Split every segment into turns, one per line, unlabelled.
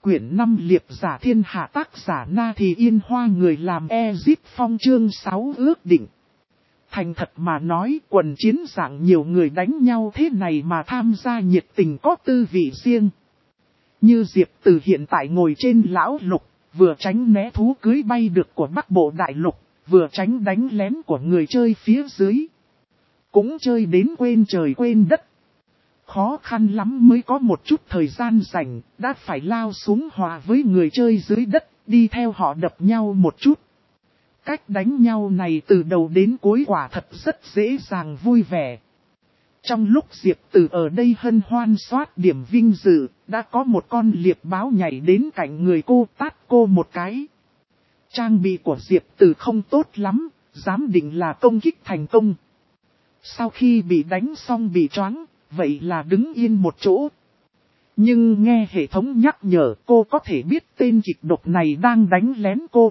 quyển 5 liệp giả thiên hạ tác giả Na Thì Yên Hoa người làm Ezip Phong chương 6 ước định. Thành thật mà nói quần chiến dạng nhiều người đánh nhau thế này mà tham gia nhiệt tình có tư vị riêng. Như Diệp Từ hiện tại ngồi trên lão lục, vừa tránh né thú cưới bay được của Bắc Bộ Đại Lục, vừa tránh đánh lén của người chơi phía dưới. Cũng chơi đến quên trời quên đất. Khó khăn lắm mới có một chút thời gian rảnh, đã phải lao xuống hòa với người chơi dưới đất, đi theo họ đập nhau một chút. Cách đánh nhau này từ đầu đến cuối quả thật rất dễ dàng vui vẻ. Trong lúc Diệp Từ ở đây hân hoan soát điểm vinh dự, đã có một con liệp báo nhảy đến cạnh người cô tát cô một cái. Trang bị của Diệp Từ không tốt lắm, giám định là công kích thành công. Sau khi bị đánh xong bị choáng, vậy là đứng yên một chỗ. Nhưng nghe hệ thống nhắc nhở cô có thể biết tên kịch độc này đang đánh lén cô.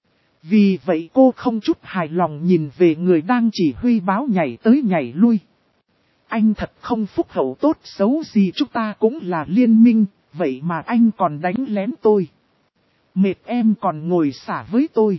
Vì vậy cô không chút hài lòng nhìn về người đang chỉ huy báo nhảy tới nhảy lui. Anh thật không phúc hậu tốt xấu gì chúng ta cũng là liên minh, vậy mà anh còn đánh lén tôi. Mệt em còn ngồi xả với tôi.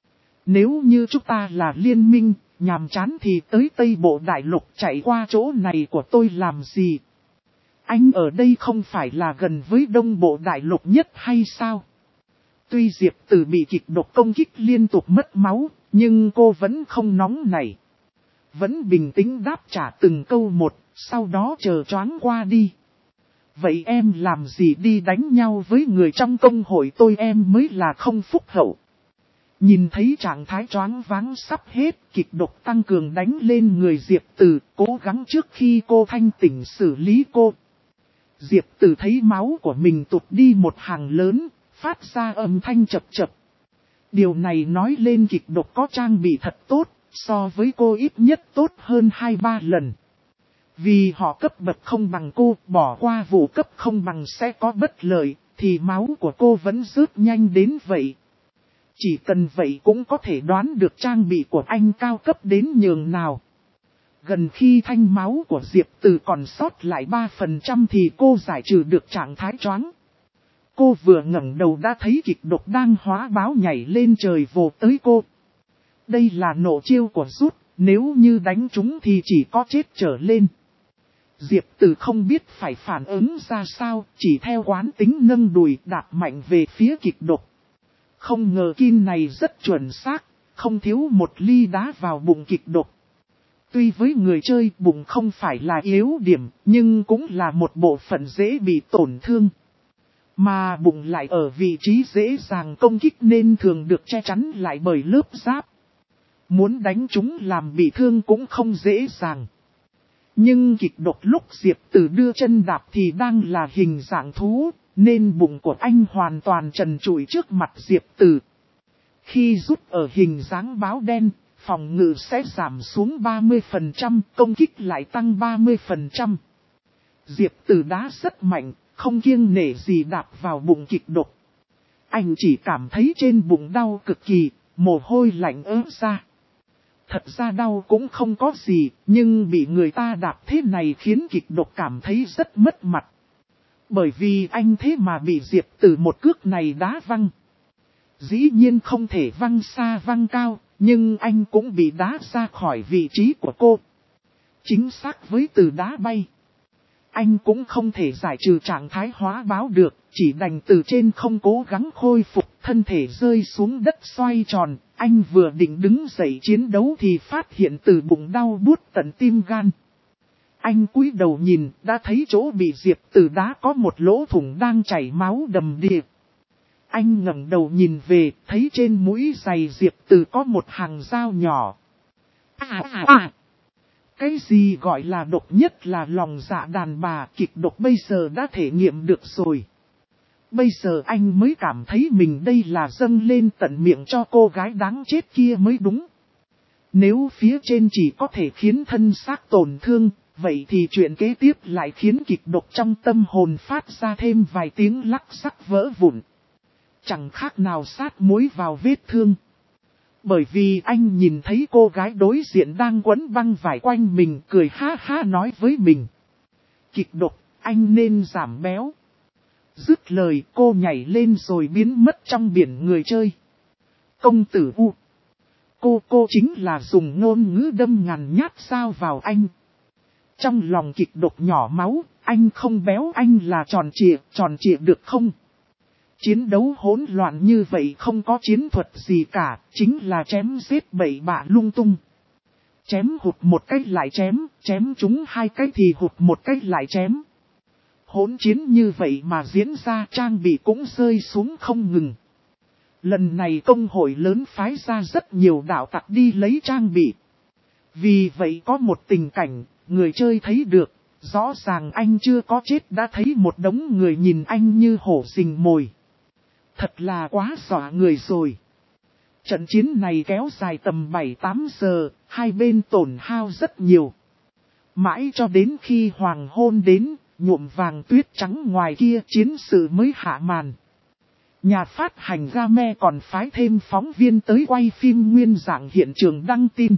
Nếu như chúng ta là liên minh, nhàm chán thì tới Tây Bộ Đại Lục chạy qua chỗ này của tôi làm gì? Anh ở đây không phải là gần với Đông Bộ Đại Lục nhất hay sao? Tuy Diệp Từ bị kịch độc công kích liên tục mất máu, nhưng cô vẫn không nóng nảy. Vẫn bình tĩnh đáp trả từng câu một, sau đó chờ choáng qua đi. Vậy em làm gì đi đánh nhau với người trong công hội tôi em mới là không phúc hậu. Nhìn thấy trạng thái choáng váng sắp hết, kịch độc tăng cường đánh lên người Diệp Từ, cố gắng trước khi cô thanh tỉnh xử lý cô. Diệp Từ thấy máu của mình tụt đi một hàng lớn, phát ra âm thanh chập chập. Điều này nói lên kịch độc có trang bị thật tốt, so với cô ít nhất tốt hơn 2-3 lần. Vì họ cấp bậc không bằng cô, bỏ qua vụ cấp không bằng sẽ có bất lợi, thì máu của cô vẫn rớt nhanh đến vậy. Chỉ cần vậy cũng có thể đoán được trang bị của anh cao cấp đến nhường nào. Gần khi thanh máu của Diệp Từ còn sót lại 3% thì cô giải trừ được trạng thái choáng. Cô vừa ngẩng đầu đã thấy kịch độc đang hóa báo nhảy lên trời vồ tới cô. Đây là nộ chiêu của rút, nếu như đánh chúng thì chỉ có chết trở lên. Diệp Từ không biết phải phản ứng ra sao, chỉ theo quán tính nâng đùi đạp mạnh về phía kịch độc. Không ngờ kim này rất chuẩn xác, không thiếu một ly đá vào bụng kịch độc. Tuy với người chơi bụng không phải là yếu điểm, nhưng cũng là một bộ phận dễ bị tổn thương. Mà bụng lại ở vị trí dễ dàng công kích nên thường được che chắn lại bởi lớp giáp. Muốn đánh chúng làm bị thương cũng không dễ dàng. Nhưng kịch độc lúc Diệp Từ đưa chân đạp thì đang là hình dạng thú, nên bụng của anh hoàn toàn trần trụi trước mặt Diệp Từ. Khi rút ở hình dáng báo đen, phòng ngự sẽ giảm xuống 30%, công kích lại tăng 30%. Diệp Từ đá rất mạnh, không kiêng nể gì đạp vào bụng kịch độc. Anh chỉ cảm thấy trên bụng đau cực kỳ, mồ hôi lạnh ớt ra. Thật ra đau cũng không có gì, nhưng bị người ta đạp thế này khiến kịch độc cảm thấy rất mất mặt. Bởi vì anh thế mà bị Diệp Từ một cước này đá văng. Dĩ nhiên không thể văng xa văng cao, nhưng anh cũng bị đá ra khỏi vị trí của cô. Chính xác với từ đá bay. Anh cũng không thể giải trừ trạng thái hóa báo được, chỉ đành từ trên không cố gắng khôi phục, thân thể rơi xuống đất xoay tròn. Anh vừa định đứng dậy chiến đấu thì phát hiện từ bụng đau buốt tận tim gan. Anh cúi đầu nhìn, đã thấy chỗ bị Diệp Từ đá có một lỗ thủng đang chảy máu đầm đìa. Anh ngẩng đầu nhìn về, thấy trên mũi giày Diệp Từ có một hàng dao nhỏ. Cái gì gọi là độc nhất là lòng dạ đàn bà, kịch độc bây giờ đã thể nghiệm được rồi. Bây giờ anh mới cảm thấy mình đây là dâng lên tận miệng cho cô gái đáng chết kia mới đúng. Nếu phía trên chỉ có thể khiến thân xác tổn thương, vậy thì chuyện kế tiếp lại khiến kịch độc trong tâm hồn phát ra thêm vài tiếng lắc sắc vỡ vụn. Chẳng khác nào sát muối vào vết thương. Bởi vì anh nhìn thấy cô gái đối diện đang quấn băng vải quanh mình, cười ha ha nói với mình. Kịch độc, anh nên giảm béo. Dứt lời cô nhảy lên rồi biến mất trong biển người chơi. Công tử U. Cô chính là dùng ngôn ngữ đâm ngàn nhát sao vào anh. Trong lòng kịch độc nhỏ máu, anh không béo anh là tròn trịa được không? Chiến đấu hỗn loạn như vậy không có chiến thuật gì cả, chính là chém giết bậy bạ lung tung. Chém hụt một cái lại chém trúng hai cái thì hụt một cái lại chém. Hỗn chiến như vậy mà diễn ra trang bị cũng rơi xuống không ngừng. Lần này công hội lớn phái ra rất nhiều đạo tặc đi lấy trang bị. Vì vậy có một tình cảnh, người chơi thấy được, rõ ràng anh chưa có chết đã thấy một đống người nhìn anh như hổ rình mồi. Thật là quá dọa người rồi. Trận chiến này kéo dài tầm 7-8 giờ, hai bên tổn hao rất nhiều. Mãi cho đến khi hoàng hôn đến, nhuộm vàng tuyết trắng ngoài kia chiến sự mới hạ màn. Nhà phát hành Game còn phái thêm phóng viên tới quay phim nguyên dạng hiện trường đăng tin.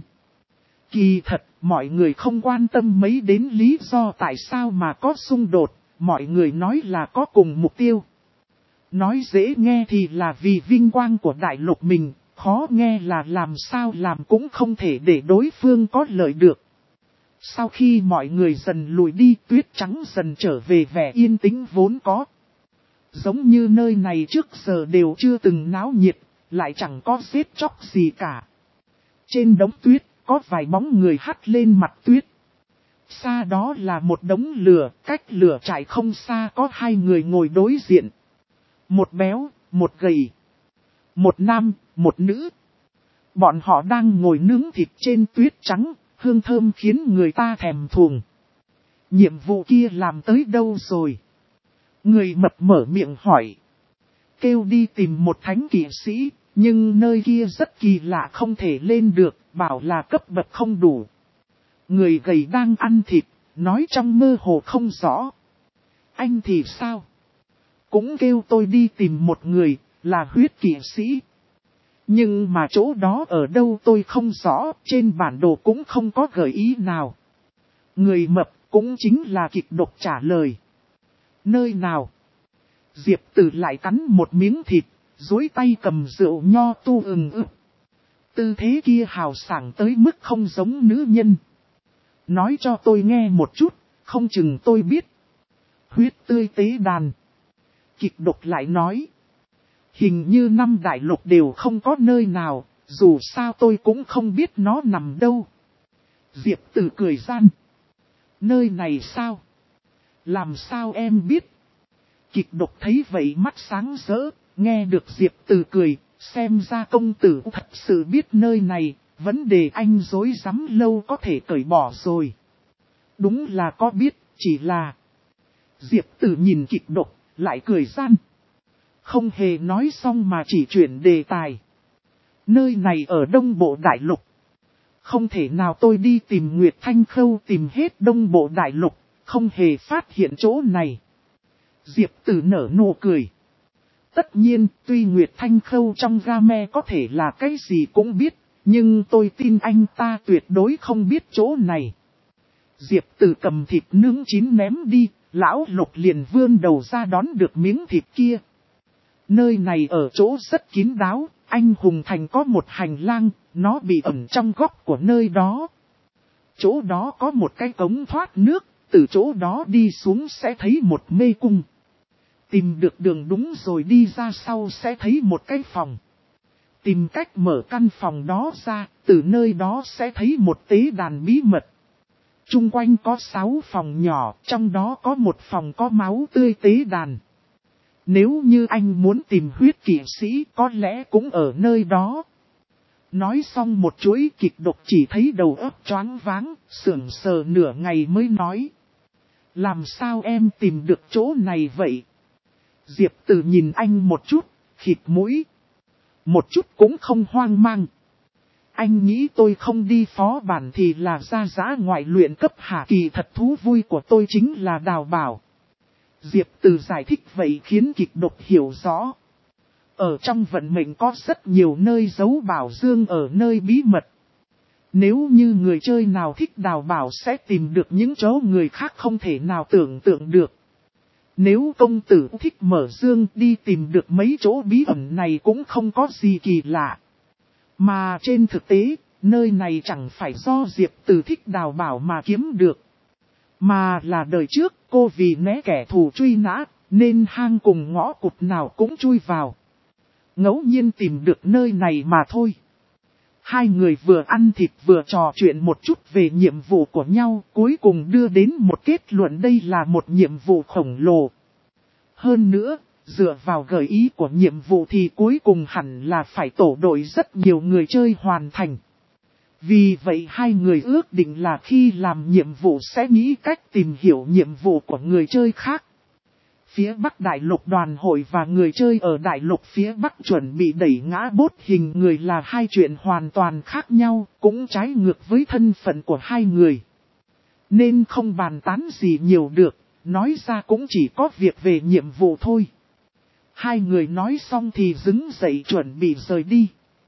Kỳ thật, mọi người không quan tâm mấy đến lý do tại sao mà có xung đột, mọi người nói là có cùng mục tiêu. Nói dễ nghe thì là vì vinh quang của đại lục mình, khó nghe là làm sao làm cũng không thể để đối phương có lợi được. Sau khi mọi người dần lùi đi, tuyết trắng dần trở về vẻ yên tĩnh vốn có. Giống như nơi này trước giờ đều chưa từng náo nhiệt, lại chẳng có giết chóc gì cả. Trên đống tuyết, có vài bóng người hắt lên mặt tuyết. Xa đó là một đống lửa, cách lửa trại không xa có hai người ngồi đối diện. Một béo, một gầy. Một nam, một nữ. Bọn họ đang ngồi nướng thịt trên tuyết trắng, hương thơm khiến người ta thèm thuồng. Nhiệm vụ kia làm tới đâu rồi? Người mập mở miệng hỏi. Kêu đi tìm một thánh kỵ sĩ, nhưng nơi kia rất kỳ lạ không thể lên được, bảo là cấp bậc không đủ. Người gầy đang ăn thịt, nói trong mơ hồ không rõ. Anh thì sao? Cũng kêu tôi đi tìm một người, là huyết kỵ sĩ. Nhưng mà chỗ đó ở đâu tôi không rõ, trên bản đồ cũng không có gợi ý nào. Người mập cũng chính là kịch độc trả lời. Nơi nào? Diệp Tử lại cắn một miếng thịt, duỗi tay cầm rượu nho tu ực. Tư thế kia hào sảng tới mức không giống nữ nhân. Nói cho tôi nghe một chút, không chừng tôi biết. Huyết tươi tế đàn. Kịch độc lại nói. Hình như 5 đại lục đều không có nơi nào, dù sao tôi cũng không biết nó nằm đâu. Diệp Tử cười gian. Nơi này sao? Làm sao em biết? Kịch độc thấy vậy mắt sáng rỡ, nghe được Diệp Tử cười, xem ra công tử thật sự biết nơi này, vấn đề anh dối rắm lâu có thể cởi bỏ rồi. Đúng là có biết, chỉ là... Diệp Tử nhìn kịch độc, lại cười gian. Không hề nói xong mà chỉ chuyển đề tài. Nơi này ở Đông Bộ Đại Lục. Không thể nào tôi đi tìm Nguyệt Thanh Khâu tìm hết Đông Bộ Đại Lục, không hề phát hiện chỗ này. Diệp Tử nở nụ cười. Tất nhiên, tuy Nguyệt Thanh Khâu trong Game có thể là cái gì cũng biết, nhưng tôi tin anh ta tuyệt đối không biết chỗ này. Diệp Tử cầm thịt nướng chín ném đi, lão Lục liền vươn đầu ra đón được miếng thịt kia. Nơi này ở chỗ rất kín đáo, anh Hùng Thành có một hành lang, nó bị ẩn trong góc của nơi đó. Chỗ đó có một cái cống thoát nước, từ chỗ đó đi xuống sẽ thấy một mê cung. Tìm được đường đúng rồi đi ra sau sẽ thấy một cái phòng. Tìm cách mở căn phòng đó ra, từ nơi đó sẽ thấy một tế đàn bí mật. Trung quanh có 6 phòng nhỏ, trong đó có một phòng có máu tươi tế đàn. Nếu như anh muốn tìm huyết kỵ sĩ có lẽ cũng ở nơi đó. Nói xong một chuỗi kịch độc chỉ thấy đầu óc choáng váng, sững sờ nửa ngày mới nói. Làm sao em tìm được chỗ này vậy? Diệp Tử nhìn anh một chút, khịt mũi. Một chút cũng không hoang mang. Anh nghĩ tôi không đi phó bản thì là ra dã ngoại luyện cấp hả? Kỳ thật thú vui của tôi chính là đào bảo. Diệp Tử giải thích vậy khiến kịch độc hiểu rõ. Ở trong vận mệnh có rất nhiều nơi giấu bảo dương ở nơi bí mật. Nếu như người chơi nào thích đào bảo sẽ tìm được những chỗ người khác không thể nào tưởng tượng được. Nếu công tử thích mở dương đi tìm được mấy chỗ bí ẩn này cũng không có gì kỳ lạ. Mà trên thực tế, nơi này chẳng phải do Diệp Từ thích đào bảo mà kiếm được. Mà là đời trước cô vì né kẻ thù truy nã, nên hang cùng ngõ cụt nào cũng chui vào. Ngẫu nhiên tìm được nơi này mà thôi. Hai người vừa ăn thịt vừa trò chuyện một chút về nhiệm vụ của nhau, cuối cùng đưa đến một kết luận đây là một nhiệm vụ khổng lồ. Hơn nữa, dựa vào gợi ý của nhiệm vụ thì cuối cùng hẳn là phải tổ đội rất nhiều người chơi hoàn thành. Vì vậy hai người ước định là khi làm nhiệm vụ sẽ nghĩ cách tìm hiểu nhiệm vụ của người chơi khác. Phía Bắc Đại Lục đoàn hội và người chơi ở Đại Lục phía Bắc chuẩn bị đẩy ngã bốt hình người là hai chuyện hoàn toàn khác nhau, cũng trái ngược với thân phận của hai người. Nên không bàn tán gì nhiều được, nói ra cũng chỉ có việc về nhiệm vụ thôi. Hai người nói xong thì đứng dậy chuẩn bị rời đi.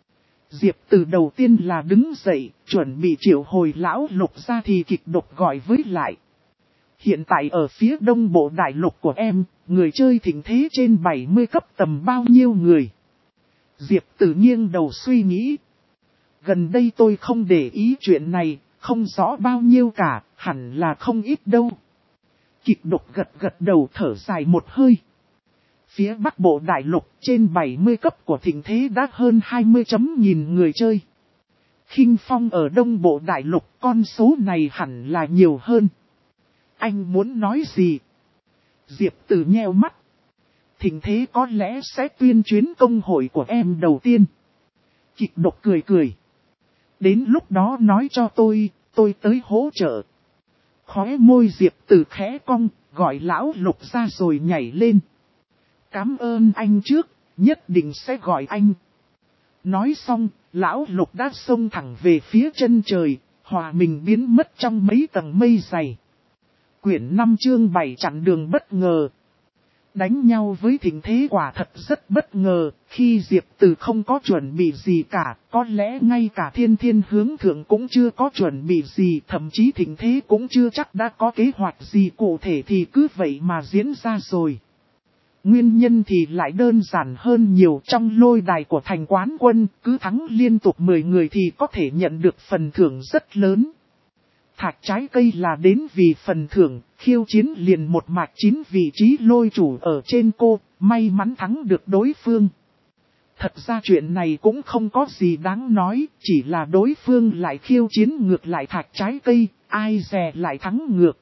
Diệp Từ đầu tiên là đứng dậy, chuẩn bị triệu hồi lão Lục ra thì kịch độc gọi với lại. Hiện tại ở phía đông bộ đại lục của em, người chơi thịnh thế trên 70 cấp tầm bao nhiêu người? Diệp Từ nghiêng đầu suy nghĩ. Gần đây tôi không để ý chuyện này, không rõ bao nhiêu cả, hẳn là không ít đâu. Kịch độc gật đầu thở dài một hơi. Phía bắc bộ đại lục trên 70 cấp của thịnh thế đã hơn 20.000 người chơi. Khinh Phong ở đông bộ đại lục con số này hẳn là nhiều hơn. Anh muốn nói gì? Diệp Từ nheo mắt. Thịnh thế có lẽ sẽ tuyên chuyến công hội của em đầu tiên. Kịch độc cười. Đến lúc đó nói cho tôi tới hỗ trợ. Khóe môi Diệp Từ khẽ cong, gọi lão Lục ra rồi nhảy lên. Cảm ơn anh trước, nhất định sẽ gọi anh. Nói xong, lão Lục đã xông thẳng về phía chân trời, hòa mình biến mất trong mấy tầng mây dày. Quyển 5 chương 7 chặn đường bất ngờ. Đánh nhau với thịnh thế quả thật rất bất ngờ, khi Diệp Từ không có chuẩn bị gì cả, có lẽ ngay cả thiên hướng thượng cũng chưa có chuẩn bị gì, thậm chí thịnh thế cũng chưa chắc đã có kế hoạch gì cụ thể thì cứ vậy mà diễn ra rồi. Nguyên nhân thì lại đơn giản hơn nhiều, trong lôi đài của thành quán quân, cứ thắng liên tục 10 người thì có thể nhận được phần thưởng rất lớn. Thạch trái cây là đến vì phần thưởng, khiêu chiến liền một mạch 9 vị trí lôi chủ ở trên cô, may mắn thắng được đối phương. Thật ra chuyện này cũng không có gì đáng nói, chỉ là đối phương lại khiêu chiến ngược lại thạch trái cây, ai dè lại thắng ngược.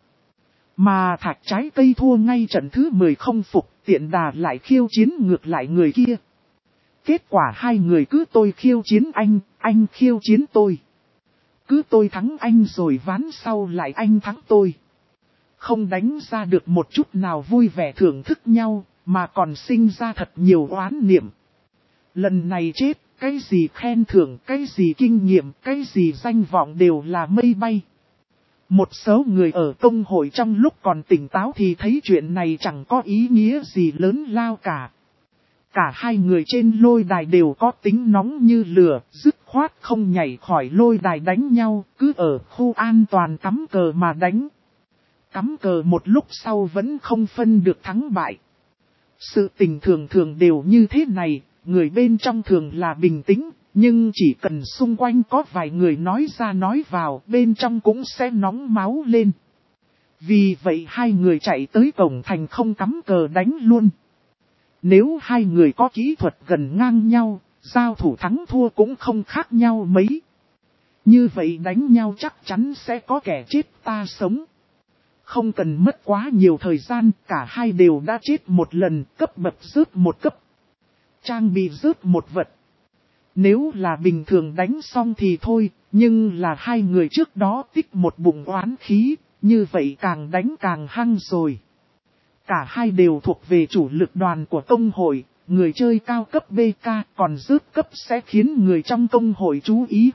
Mà thạch trái cây thua ngay trận thứ 10 không phục, tiện đà lại khiêu chiến ngược lại người kia. Kết quả hai người cứ tôi khiêu chiến anh khiêu chiến tôi. Cứ tôi thắng anh rồi ván sau lại anh thắng tôi. Không đánh ra được một chút nào vui vẻ thưởng thức nhau, mà còn sinh ra thật nhiều oán niệm. Lần này chết, cái gì khen thưởng, cái gì kinh nghiệm, cái gì danh vọng đều là mây bay. Một số người ở công hội trong lúc còn tỉnh táo thì thấy chuyện này chẳng có ý nghĩa gì lớn lao cả. Cả hai người trên lôi đài đều có tính nóng như lửa, dứt khoát không nhảy khỏi lôi đài đánh nhau, cứ ở khu an toàn cắm cờ mà đánh. Cắm cờ một lúc sau vẫn không phân được thắng bại. Sự tình thường đều như thế này, người bên trong thường là bình tĩnh, nhưng chỉ cần xung quanh có vài người nói ra nói vào, bên trong cũng sẽ nóng máu lên. Vì vậy hai người chạy tới cổng thành không cắm cờ đánh luôn. Nếu hai người có kỹ thuật gần ngang nhau, giao thủ thắng thua cũng không khác nhau mấy. Như vậy đánh nhau chắc chắn sẽ có kẻ chết ta sống. Không cần mất quá nhiều thời gian, cả hai đều đã chết một lần, cấp bậc rớt một cấp. Trang bị rớt một vật. Nếu là bình thường đánh xong thì thôi, nhưng là hai người trước đó tích một bụng oán khí, như vậy càng đánh càng hăng rồi. Cả hai đều thuộc về chủ lực đoàn của công hội, người chơi cao cấp BK còn rớt cấp sẽ khiến người trong công hội chú ý.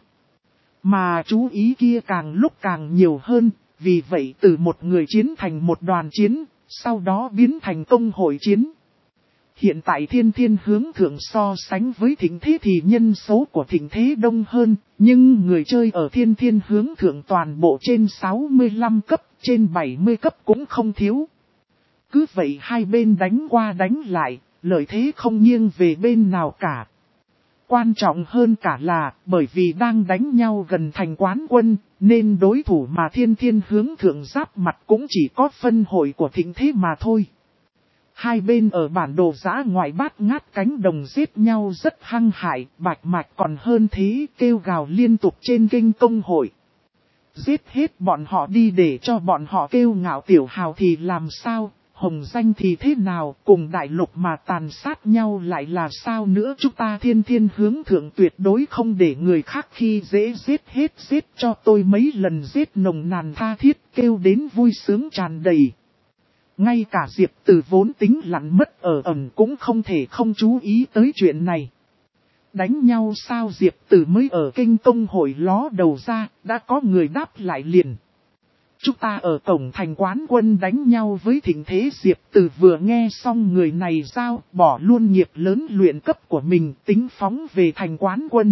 Mà chú ý kia càng lúc càng nhiều hơn, vì vậy từ một người chiến thành một đoàn chiến, sau đó biến thành công hội chiến. Hiện tại thiên hướng thượng so sánh với thịnh thế thì nhân số của thịnh thế đông hơn, nhưng người chơi ở thiên hướng thượng toàn bộ trên 65 cấp, trên 70 cấp cũng không thiếu. Cứ vậy hai bên đánh qua đánh lại, lợi thế không nghiêng về bên nào cả. Quan trọng hơn cả là, bởi vì đang đánh nhau gần thành quán quân, nên đối thủ mà Thiên Thiên hướng thượng giáp mặt cũng chỉ có phân hội của Thịnh Thế mà thôi. Hai bên ở bản đồ giã ngoại bát ngát cánh đồng giết nhau rất hăng hại, Bạch Mạch còn hơn thế, kêu gào liên tục trên kênh công hội. Giết hết bọn họ đi để cho bọn họ kêu ngạo tiểu hào thì làm sao, hồng danh thì thế nào, cùng đại lục mà tàn sát nhau lại là sao nữa. Chúng ta Thiên Thiên hướng thượng tuyệt đối không để người khác khi dễ giết hết, giết cho tôi mấy lần giết nồng nàn tha thiết, kêu đến vui sướng tràn đầy. Ngay cả Diệp Từ vốn tính lặn mất ở ẩn cũng không thể không chú ý tới chuyện này. Đánh nhau sao Diệp Từ mới ở kênh công hội ló đầu ra, đã có người đáp lại liền. Chúng ta ở cổng thành quán quân đánh nhau với Thịnh Thế. Diệp Từ vừa nghe xong người này giao, bỏ luôn nghiệp lớn luyện cấp của mình, tính phóng về thành quán quân.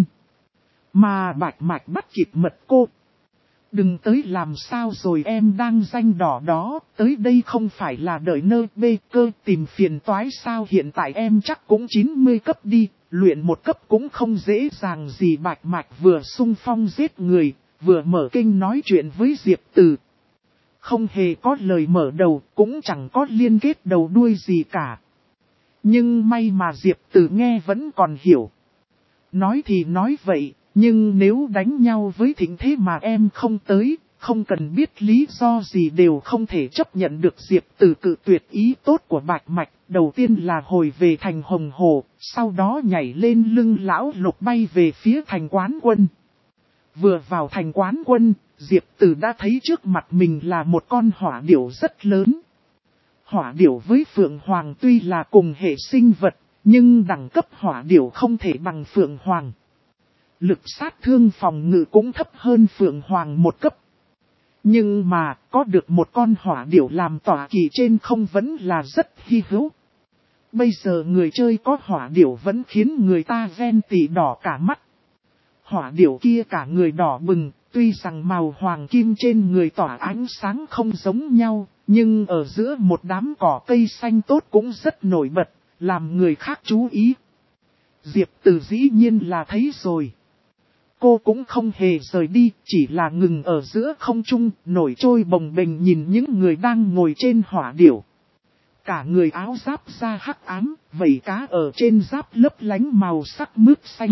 Mà Bạch Mạch bắt kịp mật cô. Đừng tới làm sao rồi, em đang danh đỏ đó, tới đây không phải là đợi nơ bê cơ tìm phiền toái sao, hiện tại em chắc cũng 90 cấp đi, luyện một cấp cũng không dễ dàng gì. Bạch Mạch vừa xung phong giết người, vừa mở kênh nói chuyện với Diệp Từ. Không hề có lời mở đầu, cũng chẳng có liên kết đầu đuôi gì cả. Nhưng may mà Diệp Từ nghe vẫn còn hiểu. Nói thì nói vậy, nhưng nếu đánh nhau với Thịnh Thế mà em không tới, không cần biết lý do gì đều không thể chấp nhận được. Diệp Từ cự tuyệt ý tốt của Bạch Mạch, đầu tiên là hồi về thành Hồng Hồ, sau đó nhảy lên lưng lão Lục bay về phía thành quán quân. Vừa vào thành quán quân, Diệp Từ đã thấy trước mặt mình là một con hỏa điểu rất lớn. Hỏa điểu với Phượng Hoàng tuy là cùng hệ sinh vật, nhưng đẳng cấp hỏa điểu không thể bằng Phượng Hoàng. Lực sát thương phòng ngự cũng thấp hơn Phượng Hoàng một cấp. Nhưng mà, có được một con hỏa điểu làm tọa kỵ trên không vẫn là rất hy hữu. Bây giờ người chơi có hỏa điểu vẫn khiến người ta ghen tị đỏ cả mắt. Hỏa điểu kia cả người đỏ bừng, tuy rằng màu hoàng kim trên người tỏa ánh sáng không giống nhau, nhưng ở giữa một đám cỏ cây xanh tốt cũng rất nổi bật, làm người khác chú ý. Diệp Từ dĩ nhiên là thấy rồi. Cô cũng không hề rời đi, chỉ là ngừng ở giữa không trung, nổi trôi bồng bềnh nhìn những người đang ngồi trên hỏa điểu. Cả người áo giáp da hắc ám, vảy cá ở trên giáp lấp lánh màu sắc mướt xanh.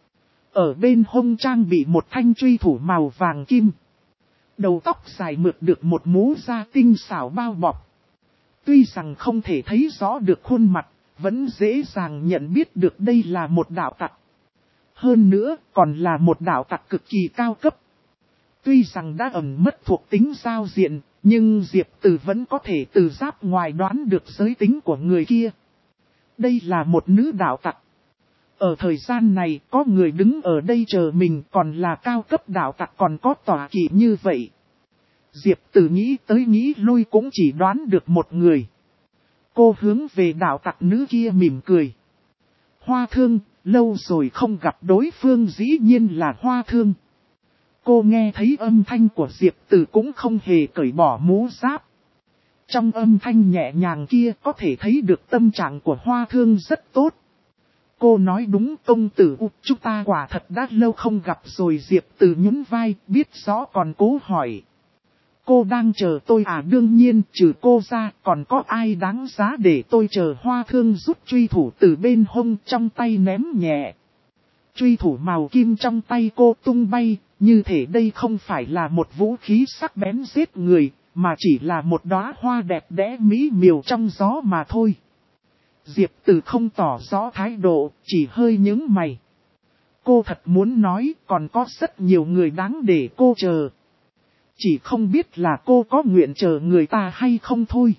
Ở bên hông trang bị một thanh truy thủ màu vàng kim. Đầu tóc dài mượt được một mũ da tinh xảo bao bọc. Tuy rằng không thể thấy rõ được khuôn mặt, vẫn dễ dàng nhận biết được đây là một đạo tặc. Hơn nữa, còn là một đạo tặc cực kỳ cao cấp. Tuy rằng đã ẩn mất thuộc tính giao diện, nhưng Diệp Từ vẫn có thể từ giáp ngoài đoán được giới tính của người kia. Đây là một nữ đạo tặc. Ở thời gian này, có người đứng ở đây chờ mình, còn là cao cấp đạo tặc còn có tọa kỵ như vậy. Diệp Từ nghĩ tới nghĩ lui cũng chỉ đoán được một người. Cô hướng về đạo tặc nữ kia mỉm cười. Hoa Thương, lâu rồi không gặp, đối phương dĩ nhiên là Hoa Thương. Cô nghe thấy âm thanh của Diệp Từ cũng không hề cởi bỏ mũ giáp. Trong âm thanh nhẹ nhàng kia có thể thấy được tâm trạng của Hoa Thương rất tốt. Cô nói đúng công tử, chúng ta quả thật đã lâu không gặp rồi. Diệp Từ nhún vai, biết rõ còn cố hỏi. Cô đang chờ tôi à? Đương nhiên, trừ cô ra, còn có ai đáng giá để tôi chờ? Hoa Thương rút truy thủ từ bên hông trong tay ném nhẹ. Truy thủ màu kim trong tay cô tung bay, như thể đây không phải là một vũ khí sắc bén giết người, mà chỉ là một đóa hoa đẹp đẽ mỹ miều trong gió mà thôi. Diệp Từ không tỏ rõ thái độ, chỉ hơi nhướng mày. Cô thật muốn nói còn có rất nhiều người đáng để cô chờ. Chỉ không biết là cô có nguyện chờ người ta hay không thôi.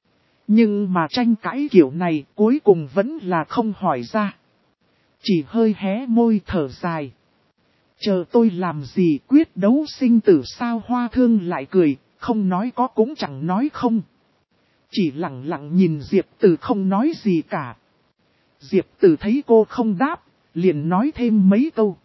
Nhưng mà tranh cãi kiểu này cuối cùng vẫn là không hỏi ra. Chỉ hơi hé môi thở dài. Chờ tôi làm gì, quyết đấu sinh tử sao? Hoa Thương lại cười, không nói có cũng chẳng nói không. Chỉ lặng lặng nhìn Diệp Từ không nói gì cả. Diệp Từ thấy cô không đáp, liền nói thêm mấy câu.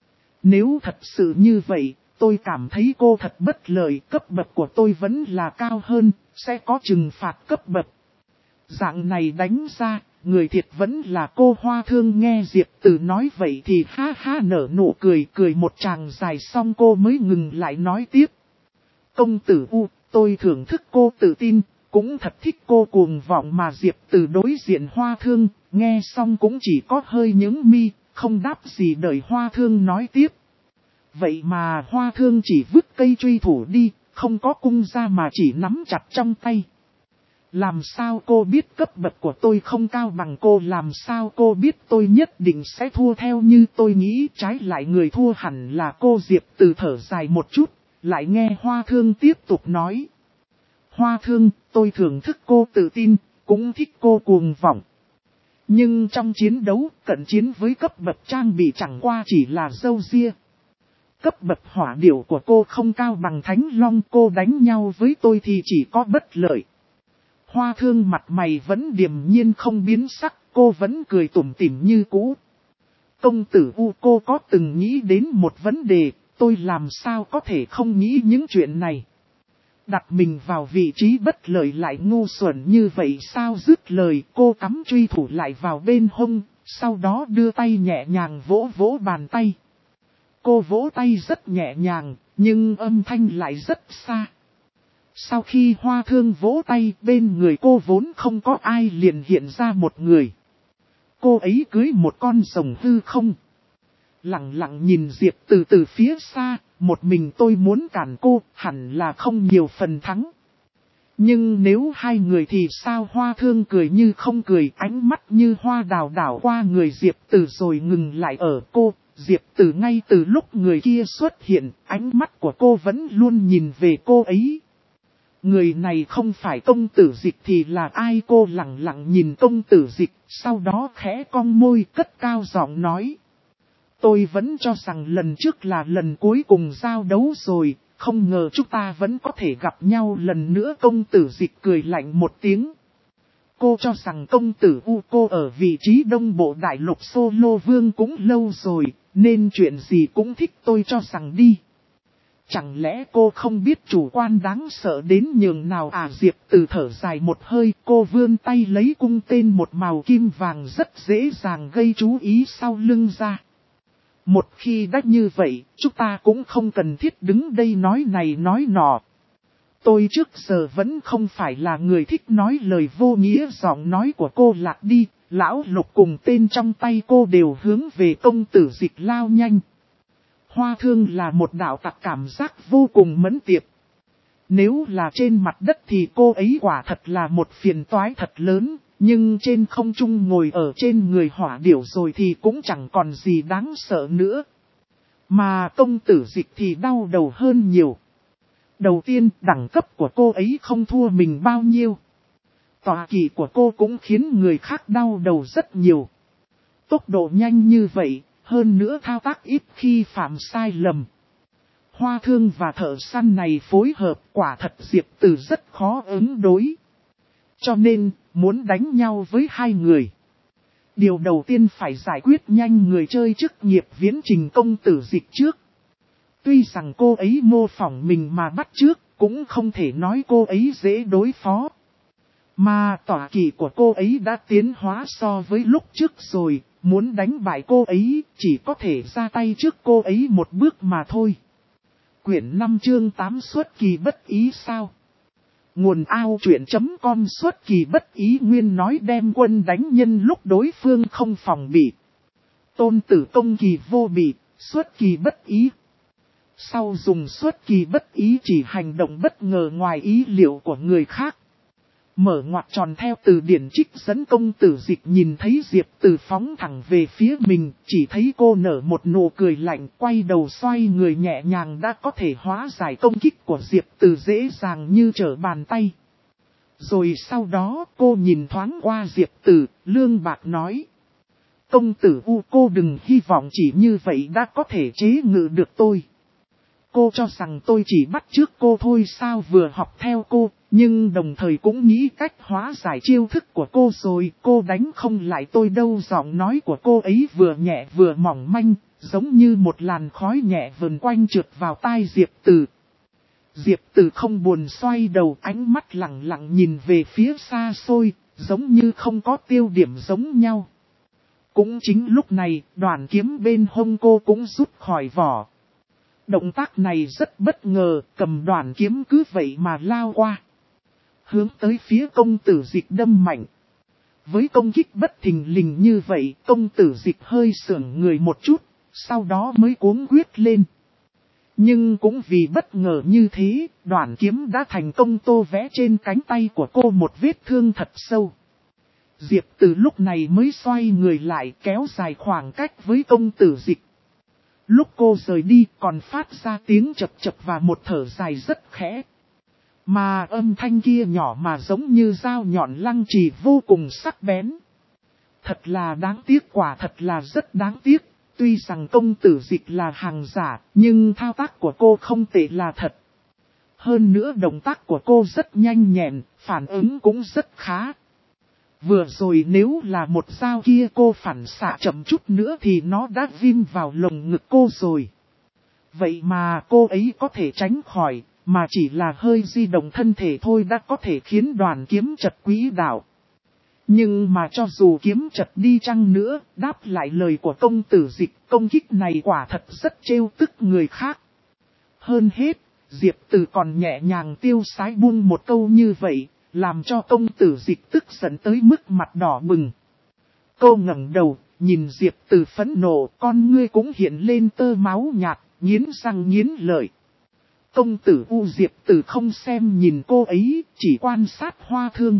Nếu thật sự như vậy, tôi cảm thấy cô thật bất lợi, cấp bậc của tôi vẫn là cao hơn, sẽ có trừng phạt cấp bậc. Dạng này đánh ra, người thiệt vẫn là cô Hoa Thương. Nghe Diệp Từ nói vậy thì ha ha nở nụ cười, cười một tràng dài xong cô mới ngừng lại nói tiếp. Công tử U, tôi thưởng thức cô tự tin, cũng thật thích cô cuồng vọng. Mà Diệp Từ đối diện Hoa Thương, nghe xong cũng chỉ có hơi nhướng mi, không đáp gì đợi Hoa Thương nói tiếp. Vậy mà Hoa Thương chỉ vứt cây truy thủ đi, không có cung ra mà chỉ nắm chặt trong tay. Làm sao cô biết cấp bậc của tôi không cao bằng cô? Làm sao cô biết tôi nhất định sẽ thua theo như tôi nghĩ? Trái lại người thua hẳn là cô. Diệp Từ thở dài một chút, lại nghe Hoa Thương tiếp tục nói. Hoa Thương, tôi thưởng thức cô tự tin, cũng thích cô cuồng vọng. Nhưng trong chiến đấu, cận chiến với cấp bậc trang bị chẳng qua chỉ là râu ria. Cấp bậc hỏa điểu của cô không cao bằng Thánh Long, cô đánh nhau với tôi thì chỉ có bất lợi. Hoa Thương mặt mày vẫn điềm nhiên không biến sắc, cô vẫn cười tủm tỉm như cũ. Công tử U, cô có từng nghĩ đến một vấn đề, tôi làm sao có thể không nghĩ những chuyện này. Đặt mình vào vị trí bất lợi lại ngu xuẩn như vậy sao? Dứt lời cô cắm truy thủ lại vào bên hông, sau đó đưa tay nhẹ nhàng vỗ vỗ bàn tay. Cô vỗ tay rất nhẹ nhàng, nhưng âm thanh lại rất xa. Sau khi Hoa Thương vỗ tay, bên người cô vốn không có ai liền hiện ra một người. Cô ấy cưới một con rồng hư không. Lặng lặng nhìn Diệp từ phía xa, một mình tôi muốn cản cô, hẳn là không nhiều phần thắng. Nhưng nếu hai người thì sao? Hoa Thương cười như không cười, ánh mắt như hoa đào đảo qua người Diệp Từ rồi ngừng lại ở cô. Diệp Từ ngay từ lúc người kia xuất hiện, ánh mắt của cô vẫn luôn nhìn về cô ấy. Người này không phải Công Tử Dịch thì là ai? Cô lặng lặng nhìn Công Tử Dịch, sau đó khẽ cong môi cất cao giọng nói. Tôi vẫn cho rằng lần trước là lần cuối cùng giao đấu rồi, không ngờ chúng ta vẫn có thể gặp nhau lần nữa. Công Tử Dịch cười lạnh một tiếng. Cô cho rằng Công Tử U cô ở vị trí Đông Bộ Đại Lục Solo Vương cũng lâu rồi, nên chuyện gì cũng thích tôi cho rằng đi. Chẳng lẽ cô không biết chủ quan đáng sợ đến nhường nào à? Diệp Từ thở dài một hơi, cô vươn tay lấy cung tên một màu kim vàng rất dễ dàng gây chú ý sau lưng ra. Một khi đã như vậy, chúng ta cũng không cần thiết đứng đây nói này nói nọ. Tôi trước giờ vẫn không phải là người thích nói lời vô nghĩa. Giọng nói của cô lạc đi, lão Lục cùng tên trong tay cô đều hướng về Công Tử Dịch lao nhanh. Hoa Thương là một đạo tặc cảm giác vô cùng mẫn tiệp. Nếu là trên mặt đất thì cô ấy quả thật là một phiền toái thật lớn, nhưng trên không trung ngồi ở trên người hỏa điểu rồi thì cũng chẳng còn gì đáng sợ nữa. Mà Công Tử Dịch thì đau đầu hơn nhiều. Đầu tiên, đẳng cấp của cô ấy không thua mình bao nhiêu. Tọa kỵ của cô cũng khiến người khác đau đầu rất nhiều. Tốc độ nhanh như vậy, hơn nữa thao tác ít khi phạm sai lầm. Hoa Thương và thợ săn này phối hợp quả thật Diệp Từ rất khó ứng đối. Cho nên, muốn đánh nhau với hai người. Điều đầu tiên phải giải quyết nhanh người chơi chức nghiệp viễn trình Công Tử Dịch trước. Tuy rằng cô ấy mô phỏng mình mà bắt trước, cũng không thể nói cô ấy dễ đối phó. Mà tọa kỵ của cô ấy đã tiến hóa so với lúc trước rồi, muốn đánh bại cô ấy chỉ có thể ra tay trước cô ấy một bước mà thôi. Quyển 5 chương 8 xuất kỳ bất ý sao? Nguồn autruyện.com xuất kỳ bất ý nguyên nói đem quân đánh nhân lúc đối phương không phòng bị. Tôn Tử Công kỳ vô bị, xuất kỳ bất ý. Sau dùng xuất kỳ bất ý chỉ hành động bất ngờ ngoài ý liệu của người khác. Mở ngoặc tròn theo từ điển trích dẫn Công Tử Dịch nhìn thấy Diệp Từ phóng thẳng về phía mình, chỉ thấy cô nở một nụ cười lạnh, quay đầu xoay người nhẹ nhàng đã có thể hóa giải công kích của Diệp Từ dễ dàng như trở bàn tay. Rồi sau đó cô nhìn thoáng qua Diệp Từ, lương bạc nói. Công tử U cô đừng hy vọng chỉ như vậy đã có thể chế ngự được tôi. Cô cho rằng tôi chỉ bắt chước cô thôi sao? Vừa học theo cô, nhưng đồng thời cũng nghĩ cách hóa giải chiêu thức của cô rồi. Cô đánh không lại tôi đâu. Giọng nói của cô ấy vừa nhẹ vừa mỏng manh, giống như một làn khói nhẹ vần quanh trượt vào tai Diệp Từ. Diệp Từ không buồn xoay đầu, ánh mắt lặng lặng nhìn về phía xa xôi, giống như không có tiêu điểm giống nhau. Cũng chính lúc này, đoàn kiếm bên hông cô cũng rút khỏi vỏ. Động tác này rất bất ngờ, cầm đoàn kiếm cứ vậy mà lao qua. Hướng tới phía công tử Dịch đâm mạnh. Với công kích bất thình lình như vậy, công tử Dịch hơi sưởng người một chút, sau đó mới cuống quyết lên. Nhưng cũng vì bất ngờ như thế, đoàn kiếm đã thành công tô vẽ trên cánh tay của cô một vết thương thật sâu. Diệp Từ lúc này mới xoay người lại kéo dài khoảng cách với công tử Dịch. Lúc cô rời đi còn phát ra tiếng chập chập và một thở dài rất khẽ. Mà âm thanh kia nhỏ mà giống như dao nhọn lăng trì vô cùng sắc bén. Thật là đáng tiếc, quả thật là rất đáng tiếc. Tuy rằng công tử Dịch là hàng giả, nhưng thao tác của cô không tệ là thật. Hơn nữa động tác của cô rất nhanh nhẹn, phản ứng cũng rất khá. Vừa rồi nếu là một dao kia cô phản xạ chậm chút nữa thì nó đã ghim vào lồng ngực cô rồi. Vậy mà cô ấy có thể tránh khỏi, mà chỉ là hơi di động thân thể thôi đã có thể khiến đoàn kiếm trật quỹ đạo. Nhưng mà cho dù kiếm trật đi chăng nữa, đáp lại lời của công tử Dịch, công kích này quả thật rất trêu tức người khác. Hơn hết, Diệp Từ còn nhẹ nhàng tiêu sái buông một câu như vậy, làm cho công tử Dịch tức giận tới mức mặt đỏ bừng. Cô ngẩng đầu, nhìn Diệp Từ phẫn nộ, con ngươi cũng hiện lên tơ máu nhạt, nghiến răng nghiến lợi. Công tử Diệp Từ không xem nhìn cô ấy, chỉ quan sát Hoa Thương.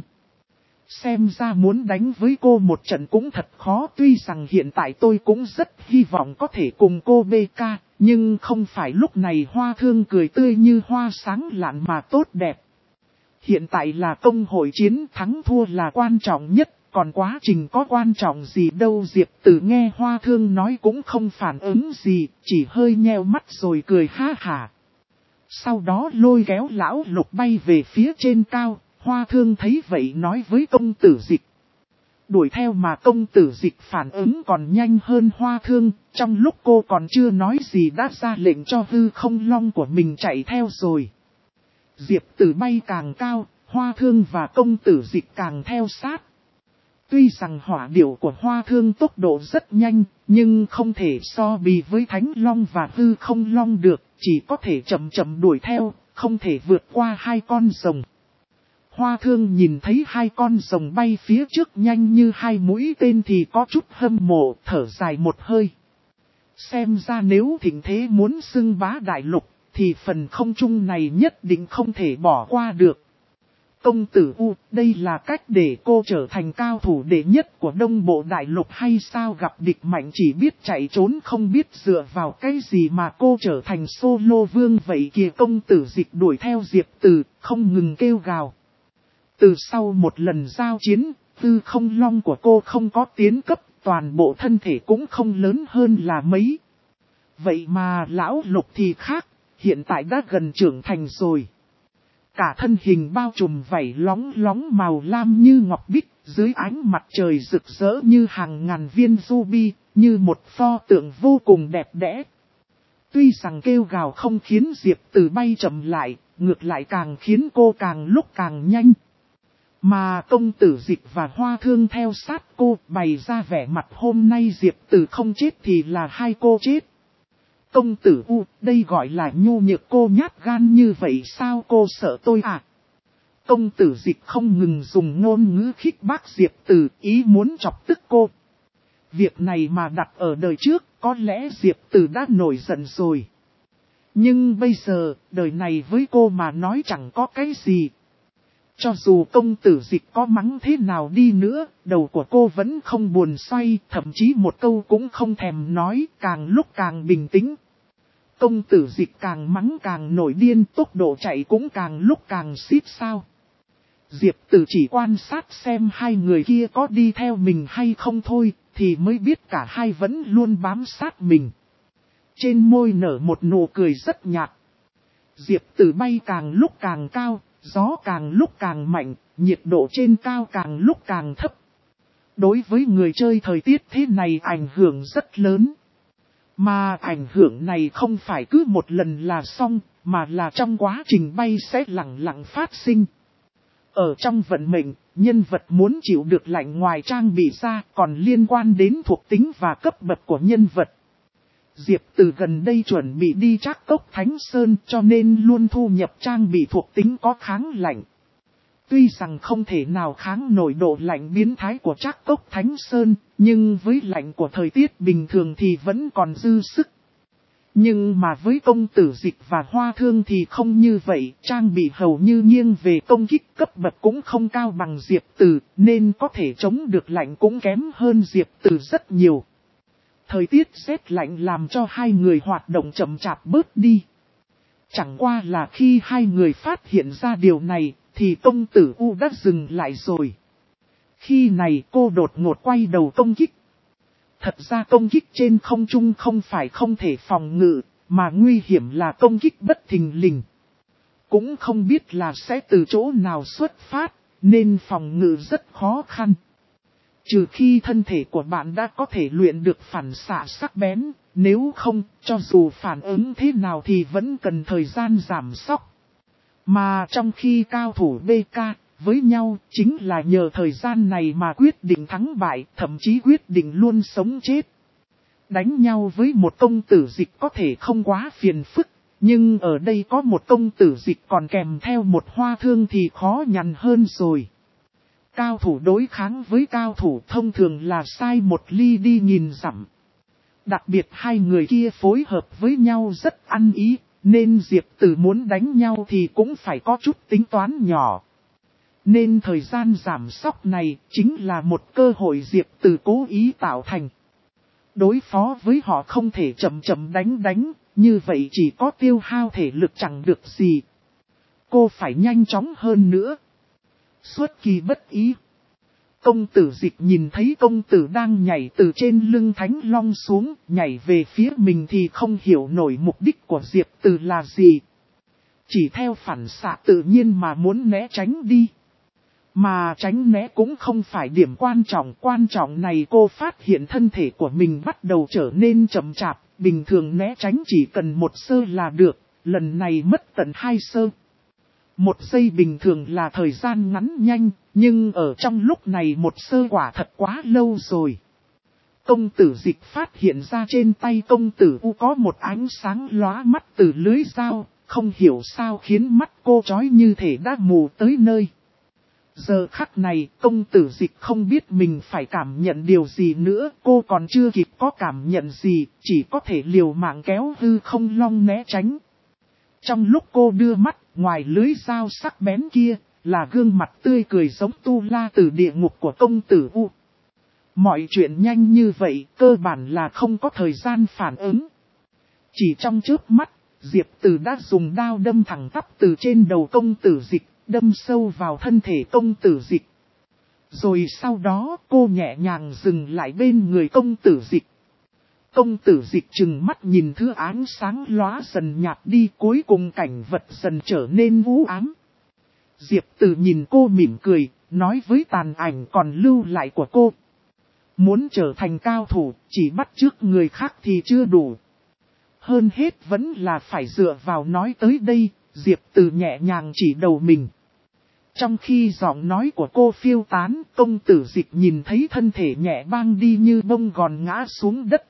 Xem ra muốn đánh với cô một trận cũng thật khó, tuy rằng hiện tại tôi cũng rất hy vọng có thể cùng cô BK, nhưng không phải lúc này. Hoa Thương cười tươi như hoa sáng lạn mà tốt đẹp. Hiện tại là công hội chiến, thắng thua là quan trọng nhất, còn quá trình có quan trọng gì đâu. Diệp Từ nghe Hoa Thương nói cũng không phản ứng gì, chỉ hơi nheo mắt rồi cười ha hả. Sau đó lôi kéo lão Lục bay về phía trên cao. Hoa Thương thấy vậy nói với công tử Dịch. Đuổi theo mà công tử Dịch phản ứng còn nhanh hơn Hoa Thương, trong lúc cô còn chưa nói gì đã ra lệnh cho hư không long của mình chạy theo rồi. Diệp Từ bay càng cao, Hoa Thương và công tử Dịch càng theo sát. Tuy rằng hỏa điểu của Hoa Thương tốc độ rất nhanh, nhưng không thể so bì với Thánh Long và hư không long được, chỉ có thể chậm chậm đuổi theo, không thể vượt qua hai con rồng. Hoa Thương nhìn thấy hai con rồng bay phía trước nhanh như hai mũi tên thì có chút hâm mộ, thở dài một hơi. Xem ra nếu thịnh thế muốn xưng bá đại lục, thì phần không trung này nhất định không thể bỏ qua được. Công tử đây là cách để cô trở thành cao thủ đệ nhất của Đông Bộ Đại Lục hay sao? Gặp địch mạnh chỉ biết chạy trốn không biết dựa vào cái gì mà cô trở thành solo vương vậy kìa. Công tử Dịch đuổi theo Diệp Từ, không ngừng kêu gào. Từ sau một lần giao chiến, hư không long của cô không có tiến cấp, toàn bộ thân thể cũng không lớn hơn là mấy. Vậy mà lão Lục thì khác, hiện tại đã gần trưởng thành rồi. Cả thân hình bao trùm vảy lóng lóng màu lam như ngọc bích, dưới ánh mặt trời rực rỡ như hàng ngàn viên ruby, như một pho tượng vô cùng đẹp đẽ. Tuy rằng kêu gào không khiến Diệp Từ bay chậm lại, ngược lại càng khiến cô càng lúc càng nhanh. Mà công tử Dịch và Hoa Thương theo sát cô, bày ra vẻ mặt hôm nay Diệp Từ không chết thì là hai cô chết. Công tử đây gọi là nhu nhược, cô nhát gan như vậy sao? Cô sợ tôi à? Công tử Dịch không ngừng dùng ngôn ngữ khích bác Diệp Từ, ý muốn chọc tức cô. Việc này mà đặt ở đời trước, có lẽ Diệp Từ đã nổi giận rồi. Nhưng bây giờ, đời này với cô mà nói chẳng có cái gì. Cho dù công tử Dịch có mắng thế nào đi nữa, đầu của cô vẫn không buồn xoay, thậm chí một câu cũng không thèm nói, càng lúc càng bình tĩnh. Công tử Dịch càng mắng càng nổi điên, tốc độ chạy cũng càng lúc càng xít sao. Diệp Từ chỉ quan sát xem hai người kia có đi theo mình hay không thôi, thì mới biết cả hai vẫn luôn bám sát mình. Trên môi nở một nụ cười rất nhạt. Diệp Từ bay càng lúc càng cao, gió càng lúc càng mạnh, nhiệt độ trên cao càng lúc càng thấp. Đối với người chơi thời tiết thế này ảnh hưởng rất lớn. Mà ảnh hưởng này không phải cứ một lần là xong, mà là trong quá trình bay sẽ lặng lặng phát sinh. Ở trong vận mệnh, nhân vật muốn chịu được lạnh ngoài trang bị ra còn liên quan đến thuộc tính và cấp bậc của nhân vật. Diệp Từ gần đây chuẩn bị đi Trác Cốc Thánh Sơn cho nên luôn thu nhập trang bị thuộc tính có kháng lạnh. Tuy rằng không thể nào kháng nổi độ lạnh biến thái của Trác Cốc Thánh Sơn, nhưng với lạnh của thời tiết bình thường thì vẫn còn dư sức. Nhưng mà với công tử Dịch và Hoa Thương thì không như vậy, trang bị hầu như nghiêng về công kích cấp bậc cũng không cao bằng Diệp Từ, nên có thể chống được lạnh cũng kém hơn Diệp Từ rất nhiều. Thời tiết rét lạnh làm cho hai người hoạt động chậm chạp bớt đi. Chẳng qua là khi hai người phát hiện ra điều này, thì công tử U đã dừng lại rồi. Khi này cô đột ngột quay đầu công kích. Thật ra công kích trên không trung không phải không thể phòng ngự, mà nguy hiểm là công kích bất thình lình. Cũng không biết là sẽ từ chỗ nào xuất phát, nên phòng ngự rất khó khăn. Trừ khi thân thể của bạn đã có thể luyện được phản xạ sắc bén, nếu không, cho dù phản ứng thế nào thì vẫn cần thời gian giảm sóc. Mà trong khi cao thủ BK với nhau chính là nhờ thời gian này mà quyết định thắng bại, thậm chí quyết định luôn sống chết. Đánh nhau với một công tử Dịch có thể không quá phiền phức, nhưng ở đây có một công tử Dịch còn kèm theo một Hoa Thương thì khó nhằn hơn rồi. Cao thủ đối kháng với cao thủ thông thường là sai một ly đi nghìn dặm. Đặc biệt hai người kia phối hợp với nhau rất ăn ý, nên Diệp Từ muốn đánh nhau thì cũng phải có chút tính toán nhỏ. Nên thời gian giảm sóc này chính là một cơ hội Diệp Từ cố ý tạo thành. Đối phó với họ không thể chậm chậm đánh, như vậy chỉ có tiêu hao thể lực chẳng được gì. Cô phải nhanh chóng hơn nữa. Xuất kỳ bất ý. Công tử Dịch nhìn thấy công tử đang nhảy từ trên lưng Thánh Long xuống, nhảy về phía mình thì không hiểu nổi mục đích của Diệp Từ là gì. Chỉ theo phản xạ tự nhiên mà muốn né tránh đi. Mà tránh né cũng không phải điểm quan trọng này cô phát hiện thân thể của mình bắt đầu trở nên chậm chạp, bình thường né tránh chỉ cần 1 sơ là được, lần này mất tận 2 sơ. 1 giây bình thường là thời gian ngắn nhanh, nhưng ở trong lúc này 1 sơ quả thật quá lâu rồi. Công tử Dịch phát hiện ra trên tay công tử U có một ánh sáng lóa mắt từ lưới dao, không hiểu sao khiến mắt cô chói như thể đã mù tới nơi. Giờ khắc này công tử Dịch không biết mình phải cảm nhận điều gì nữa, cô còn chưa kịp có cảm nhận gì, chỉ có thể liều mạng kéo hư không long né tránh. Trong lúc cô đưa mắt, ngoài lưới dao sắc bén kia, là gương mặt tươi cười giống tu la từ địa ngục của công tử U. Mọi chuyện nhanh như vậy, cơ bản là không có thời gian phản ứng. Chỉ trong chớp mắt, Diệp Từ đã dùng đao đâm thẳng tắp từ trên đầu công tử Dịch, đâm sâu vào thân thể công tử Dịch. Rồi sau đó cô nhẹ nhàng dừng lại bên người công tử Dịch. Công tử Dịch trừng mắt nhìn thứ ánh sáng lóa dần nhạt đi, cuối cùng cảnh vật dần trở nên u ám. Diệp Từ nhìn cô mỉm cười, nói với tàn ảnh còn lưu lại của cô. Muốn trở thành cao thủ, chỉ bắt chước người khác thì chưa đủ. Hơn hết vẫn là phải dựa vào nói tới đây, Diệp Từ nhẹ nhàng chỉ đầu mình. Trong khi giọng nói của cô phiêu tán, công tử Dịch nhìn thấy thân thể nhẹ bang đi như bông gòn ngã xuống đất.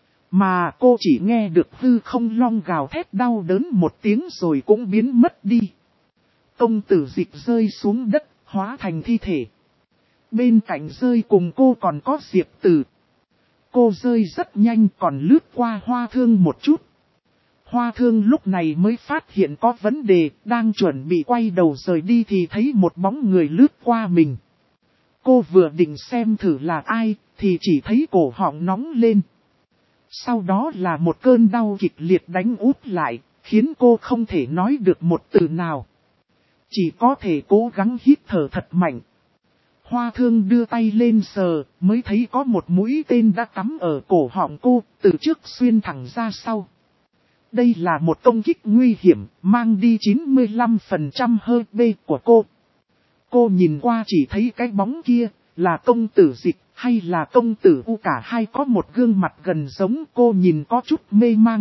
Mà cô chỉ nghe được hư không long gào thét đau đớn một tiếng rồi cũng biến mất đi. Công tử Dịch rơi xuống đất, hóa thành thi thể. Bên cạnh rơi cùng cô còn có Diệp Từ. Cô rơi rất nhanh còn lướt qua Hoa Thương một chút. Hoa Thương lúc này mới phát hiện có vấn đề, đang chuẩn bị quay đầu rời đi thì thấy một bóng người lướt qua mình. Cô vừa định xem thử là ai, thì chỉ thấy cổ họng nóng lên. Sau đó là một cơn đau kịch liệt đánh úp lại, khiến cô không thể nói được một từ nào. Chỉ có thể cố gắng hít thở thật mạnh. Hoa Thương đưa tay lên sờ, mới thấy có một mũi tên đã cắm ở cổ họng cô, từ trước xuyên thẳng ra sau. Đây là một công kích nguy hiểm, mang đi 95% HP của cô. Cô nhìn qua chỉ thấy cái bóng kia, là công tử Dịch hay là công tử U, cả hai có một gương mặt gần giống, cô nhìn có chút mê mang.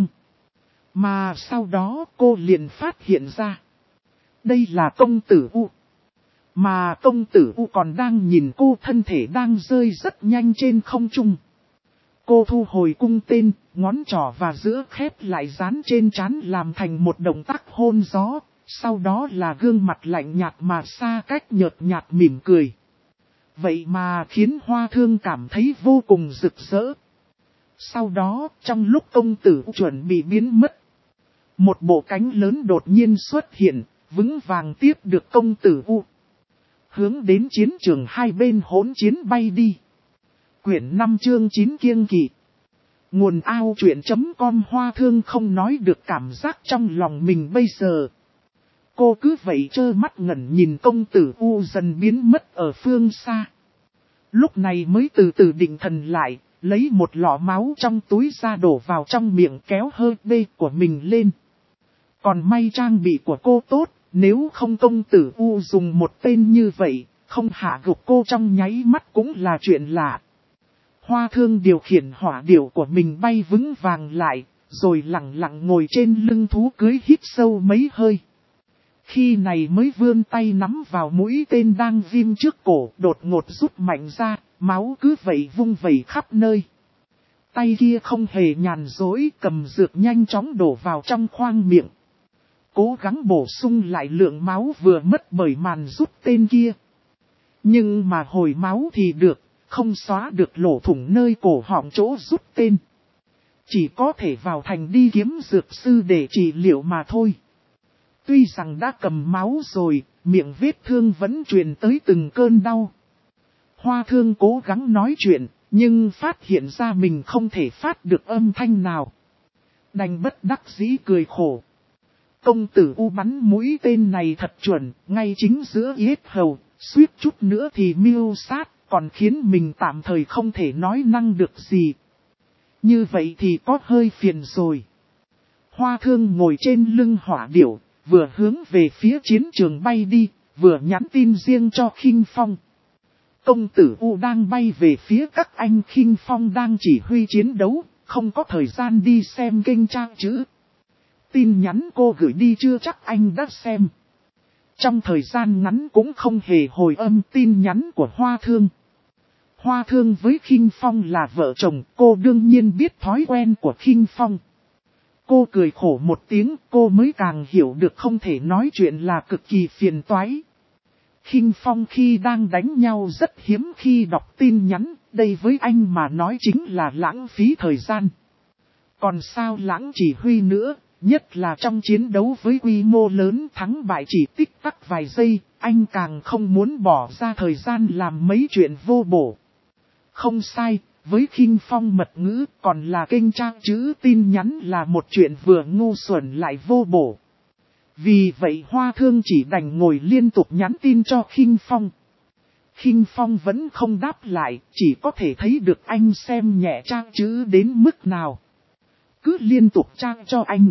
Mà sau đó cô liền phát hiện ra. Đây là công tử U. Mà công tử U còn đang nhìn cô, thân thể đang rơi rất nhanh trên không trung. Cô thu hồi cung tên, ngón trỏ và giữa khép lại dán trên trán làm thành một động tác hôn gió. Sau đó là gương mặt lạnh nhạt mà xa cách nhợt nhạt mỉm cười. Vậy mà khiến Hoa Thương cảm thấy vô cùng rực rỡ. Sau đó, trong lúc công tử chuẩn bị biến mất, một bộ cánh lớn đột nhiên xuất hiện, vững vàng tiếp được công tử U. Hướng đến chiến trường hai bên hỗn chiến bay đi. Quyển 5 chương 9 kiêng kỵ. Nguồn ao.com Hoa Thương không nói được cảm giác trong lòng mình bây giờ. Cô cứ vậy trơ mắt ngẩn nhìn công tử U dần biến mất ở phương xa. Lúc này mới từ từ định thần lại, lấy một lọ máu trong túi ra đổ vào trong miệng kéo hơi bê của mình lên. Còn may trang bị của cô tốt, nếu không công tử U dùng một tên như vậy, không hạ gục cô trong nháy mắt cũng là chuyện lạ. Hoa Thương điều khiển hỏa điểu của mình bay vững vàng lại, rồi lặng lặng ngồi trên lưng thú cưới hít sâu mấy hơi. Khi này mới vươn tay nắm vào mũi tên đang ghim trước cổ, đột ngột rút mạnh ra, máu cứ vậy vung vẩy khắp nơi. Tay kia không hề nhàn dối, cầm dược nhanh chóng đổ vào trong khoang miệng. Cố gắng bổ sung lại lượng máu vừa mất bởi màn rút tên kia. Nhưng mà hồi máu thì được, không xóa được lỗ thủng nơi cổ họng chỗ rút tên. Chỉ có thể vào thành đi kiếm dược sư để trị liệu mà thôi. Tuy rằng đã cầm máu rồi, miệng vết thương vẫn truyền tới từng cơn đau. Hoa Thương cố gắng nói chuyện, nhưng phát hiện ra mình không thể phát được âm thanh nào. Đành bất đắc dĩ cười khổ. Công tử U bắn mũi tên này thật chuẩn, ngay chính giữa yết hầu, suýt chút nữa thì mưu sát, còn khiến mình tạm thời không thể nói năng được gì. Như vậy thì có hơi phiền rồi. Hoa Thương ngồi trên lưng hỏa điểu, vừa hướng về phía chiến trường bay đi, vừa nhắn tin riêng cho Khinh Phong. Công tử U đang bay về phía các anh, Khinh Phong đang chỉ huy chiến đấu, không có thời gian đi xem kênh trang chữ. Tin nhắn cô gửi đi chưa chắc anh đã xem. Trong thời gian ngắn cũng không hề hồi âm tin nhắn của Hoa Thương. Hoa Thương với Khinh Phong là vợ chồng, cô đương nhiên biết thói quen của Khinh Phong. Cô cười khổ một tiếng, cô mới càng hiểu được không thể nói chuyện là cực kỳ phiền toái. Khinh Phong khi đang đánh nhau rất hiếm khi đọc tin nhắn, đây với anh mà nói chính là lãng phí thời gian. Còn sao lãng chỉ huy nữa, nhất là trong chiến đấu với quy mô lớn thắng bại chỉ tích tắc vài giây, anh càng không muốn bỏ ra thời gian làm mấy chuyện vô bổ. Không sai, với Khinh Phong mật ngữ còn là kênh trang chữ tin nhắn là một chuyện vừa ngu xuẩn lại vô bổ. Vì vậy Hoa Thương chỉ đành ngồi liên tục nhắn tin cho Khinh Phong. Khinh Phong vẫn không đáp lại, chỉ có thể thấy được anh xem nhẹ trang chữ đến mức nào. Cứ liên tục trang cho anh.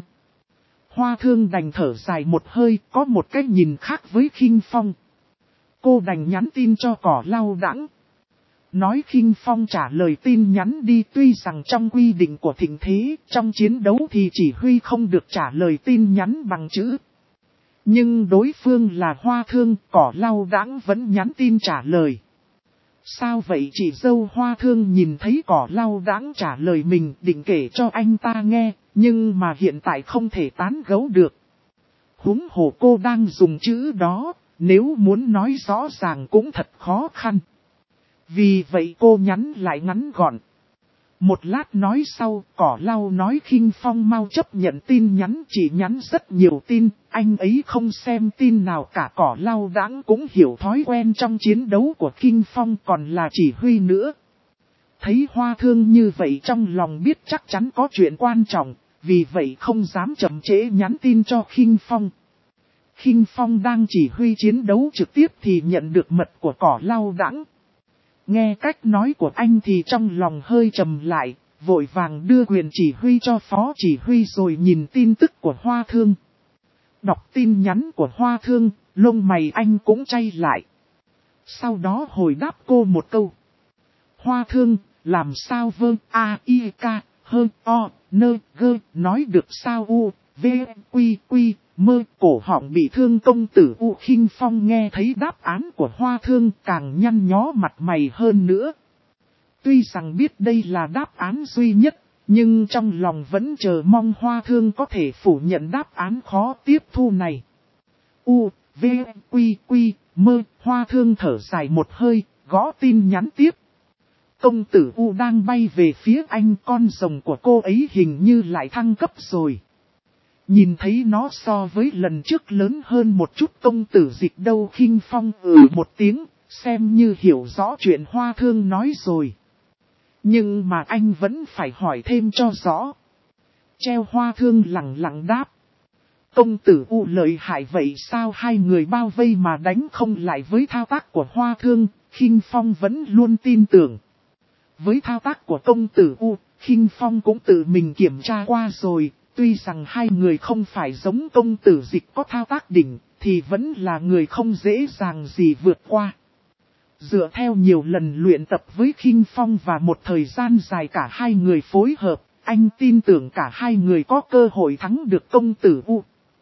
Hoa Thương đành thở dài một hơi, có một cái nhìn khác với Khinh Phong. Cô đành nhắn tin cho Cỏ Lau Đãng. Nói Khinh Phong trả lời tin nhắn đi, tuy rằng trong quy định của thịnh thế, trong chiến đấu thì chỉ huy không được trả lời tin nhắn bằng chữ. Nhưng đối phương là Hoa Thương, Cỏ Lau Đãng vẫn nhắn tin trả lời. Sao vậy chị dâu? Hoa Thương nhìn thấy Cỏ Lau Đãng trả lời mình, định kể cho anh ta nghe, nhưng mà hiện tại không thể tán gẫu được. Huống hồ cô đang dùng chữ đó, nếu muốn nói rõ ràng cũng thật khó khăn. Vì vậy cô nhắn lại ngắn gọn. Một lát nói sau, Cỏ Lau nói Khinh Phong mau chấp nhận tin nhắn, chỉ nhắn rất nhiều tin, anh ấy không xem tin nào cả. Cỏ Lau Đãng cũng hiểu thói quen trong chiến đấu của Khinh Phong, còn là chỉ huy nữa. Thấy Hoa Thương như vậy trong lòng biết chắc chắn có chuyện quan trọng, vì vậy không dám chậm trễ nhắn tin cho Khinh Phong. Khinh Phong đang chỉ huy chiến đấu trực tiếp thì nhận được mật của Cỏ Lau Đãng. Nghe cách nói của anh thì trong lòng hơi trầm lại, vội vàng đưa quyền chỉ huy cho phó chỉ huy rồi nhìn tin tức của Hoa Thương. Đọc tin nhắn của Hoa Thương, lông mày anh cũng chay lại. Sau đó hồi đáp cô một câu. Hoa Thương, làm sao vơ a i k hơn o nơ gơ nói được sao u v quy quy Mơ, cổ họng bị thương công tử U Khinh Phong nghe thấy đáp án của Hoa Thương càng nhăn nhó mặt mày hơn nữa. Tuy rằng biết đây là đáp án duy nhất, nhưng trong lòng vẫn chờ mong Hoa Thương có thể phủ nhận đáp án khó tiếp thu này. U, V, Quy, Quy, Mơ, Hoa Thương thở dài một hơi, gõ tin nhắn tiếp. Công tử U đang bay về phía anh, con rồng của cô ấy hình như lại thăng cấp rồi. Nhìn thấy nó so với lần trước lớn hơn một chút. Công tử Dịch đâu Khinh Phong một tiếng, xem như hiểu rõ chuyện Hoa Thương nói rồi. Nhưng mà anh vẫn phải hỏi thêm cho rõ. Treo Hoa Thương lặng lặng đáp. Công tử U lợi hại vậy sao? Hai người bao vây mà đánh không lại với thao tác của Hoa Thương, Khinh Phong vẫn luôn tin tưởng. Với thao tác của công tử U, Khinh Phong cũng tự mình kiểm tra qua rồi, tuy rằng hai người không phải giống công tử Dịch có thao tác đỉnh, thì vẫn là người không dễ dàng gì vượt qua. Dựa theo nhiều lần luyện tập với Khinh Phong và một thời gian dài cả hai người phối hợp, anh tin tưởng cả hai người có cơ hội thắng được công tử U.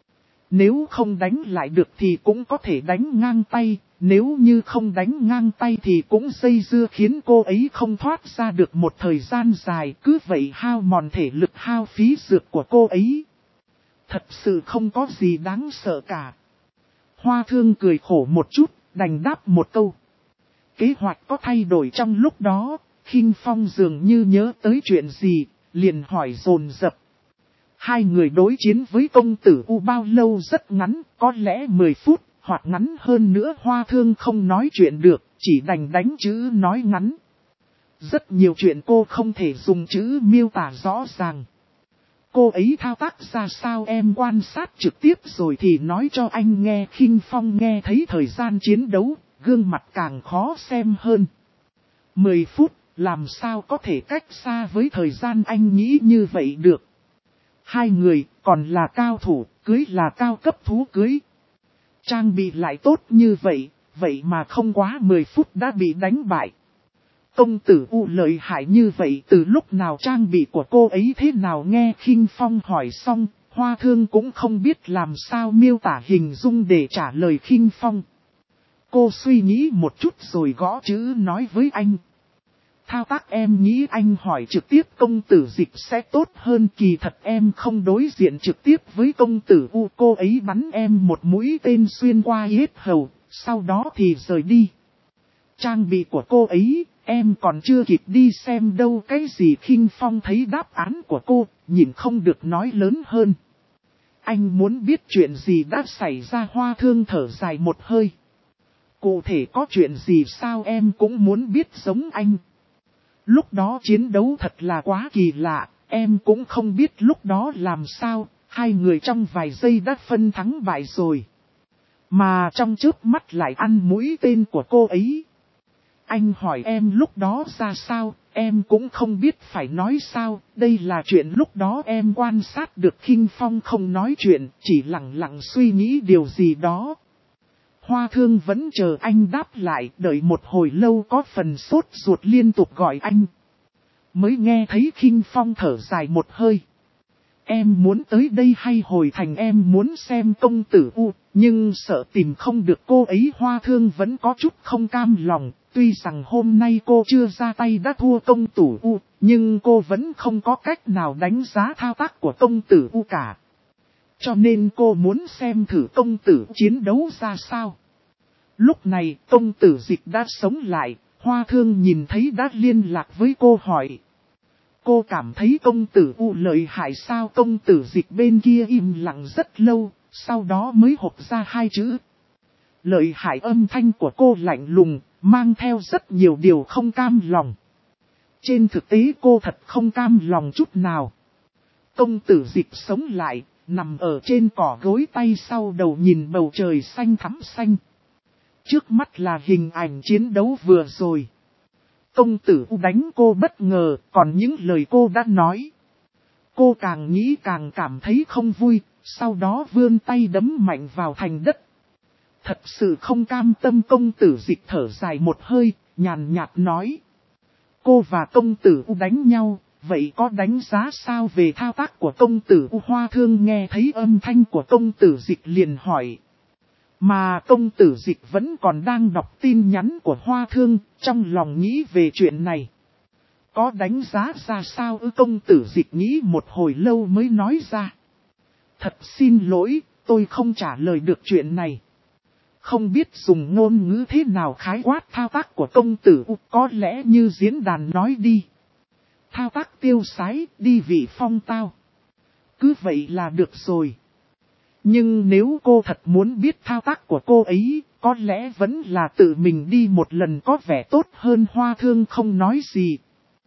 Nếu không đánh lại được thì cũng có thể đánh ngang tay, nếu như không đánh ngang tay thì cũng dây dưa khiến cô ấy không thoát ra được một thời gian dài, cứ vậy hao mòn thể lực hao phí dược của cô ấy. Thật sự không có gì đáng sợ cả. Hoa Thương cười khổ một chút, đành đáp một câu. Kế hoạch có thay đổi trong lúc đó, Khinh Phong dường như nhớ tới chuyện gì, liền hỏi dồn dập. Hai người đối chiến với công tử U bao lâu? Rất ngắn, có lẽ 10 phút, hoặc ngắn hơn nữa. Hoa Thương không nói chuyện được, chỉ đành đánh chữ nói ngắn. Rất nhiều chuyện cô không thể dùng chữ miêu tả rõ ràng. Cô ấy thao tác ra sao em quan sát trực tiếp rồi thì nói cho anh nghe. Khinh Phong nghe thấy thời gian chiến đấu, gương mặt càng khó xem hơn. 10 phút, làm sao có thể cách xa với thời gian anh nghĩ như vậy được. Hai người còn là cao thủ, cưới là cao cấp thú cưới. Trang bị lại tốt như vậy, vậy mà không quá 10 phút đã bị đánh bại. Công tử U lợi hại như vậy, từ lúc nào trang bị của cô ấy thế nào? Nghe Khinh Phong hỏi xong, Hoa Thương cũng không biết làm sao miêu tả hình dung để trả lời Khinh Phong. Cô suy nghĩ một chút rồi gõ chữ nói với anh. Thao tác em nghĩ anh hỏi trực tiếp công tử Dịch sẽ tốt hơn, kỳ thật em không đối diện trực tiếp với công tử U, cô ấy bắn em một mũi tên xuyên qua yết hầu, sau đó thì rời đi. Trang bị của cô ấy, em còn chưa kịp đi xem đâu. Cái gì? Khinh Phong thấy đáp án của cô, nhìn không được nói lớn hơn. Anh muốn biết chuyện gì đã xảy ra? Hoa Thương thở dài một hơi. Cụ thể có chuyện gì sao? Em cũng muốn biết giống anh. Lúc đó chiến đấu thật là quá kỳ lạ, em cũng không biết lúc đó làm sao, hai người trong vài giây đã phân thắng bại rồi. Mà trong chớp mắt lại ăn mũi tên của cô ấy. Anh hỏi em lúc đó ra sao, em cũng không biết phải nói sao, đây là chuyện lúc đó em quan sát được. Khinh Phong không nói chuyện, chỉ lặng lặng suy nghĩ điều gì đó. Hoa Thương vẫn chờ anh đáp lại, đợi một hồi lâu có phần sốt ruột liên tục gọi anh. Mới nghe thấy Khinh Phong thở dài một hơi. Em muốn tới đây hay hồi thành? Em muốn xem công tử U, nhưng sợ tìm không được cô ấy. Hoa Thương vẫn có chút không cam lòng, tuy rằng hôm nay cô chưa ra tay đã thua công tử U, nhưng cô vẫn không có cách nào đánh giá thao tác của công tử U cả. Cho nên cô muốn xem thử công tử chiến đấu ra sao. Lúc này công tử Dịch đã sống lại, Hoa Thương nhìn thấy đã liên lạc với cô hỏi. Cô cảm thấy công tử U lợi hại sao? Công tử Dịch bên kia im lặng rất lâu, sau đó mới hộc ra hai chữ. Lợi hại. Âm thanh của cô lạnh lùng, mang theo rất nhiều điều không cam lòng. Trên thực tế cô thật không cam lòng chút nào. Công tử Dịch sống lại, nằm ở trên cỏ gối tay sau đầu nhìn bầu trời xanh thắm xanh. Trước mắt là hình ảnh chiến đấu vừa rồi. Công tử U đánh cô bất ngờ, còn những lời cô đã nói. Cô càng nghĩ càng cảm thấy không vui, sau đó vươn tay đấm mạnh vào thành đất. Thật sự không cam tâm. Công tử Dịch thở dài một hơi, nhàn nhạt nói. Cô và công tử U đánh nhau, vậy có đánh giá sao về thao tác của công tử Hoa Thương nghe thấy âm thanh của công tử Dịch liền hỏi. Mà công tử Dịch vẫn còn đang đọc tin nhắn của Hoa Thương, trong lòng nghĩ về chuyện này. Có đánh giá ra sao công tử Dịch nghĩ một hồi lâu mới nói ra. Thật xin lỗi, tôi không trả lời được chuyện này. Không biết dùng ngôn ngữ thế nào khái quát thao tác của công tử có lẽ như diễn đàn nói đi. Thao tác tiêu sái, đi vị phong tao. Cứ vậy là được rồi. Nhưng nếu cô thật muốn biết thao tác của cô ấy, có lẽ vẫn là tự mình đi một lần có vẻ tốt hơn. Hoa Thương không nói gì.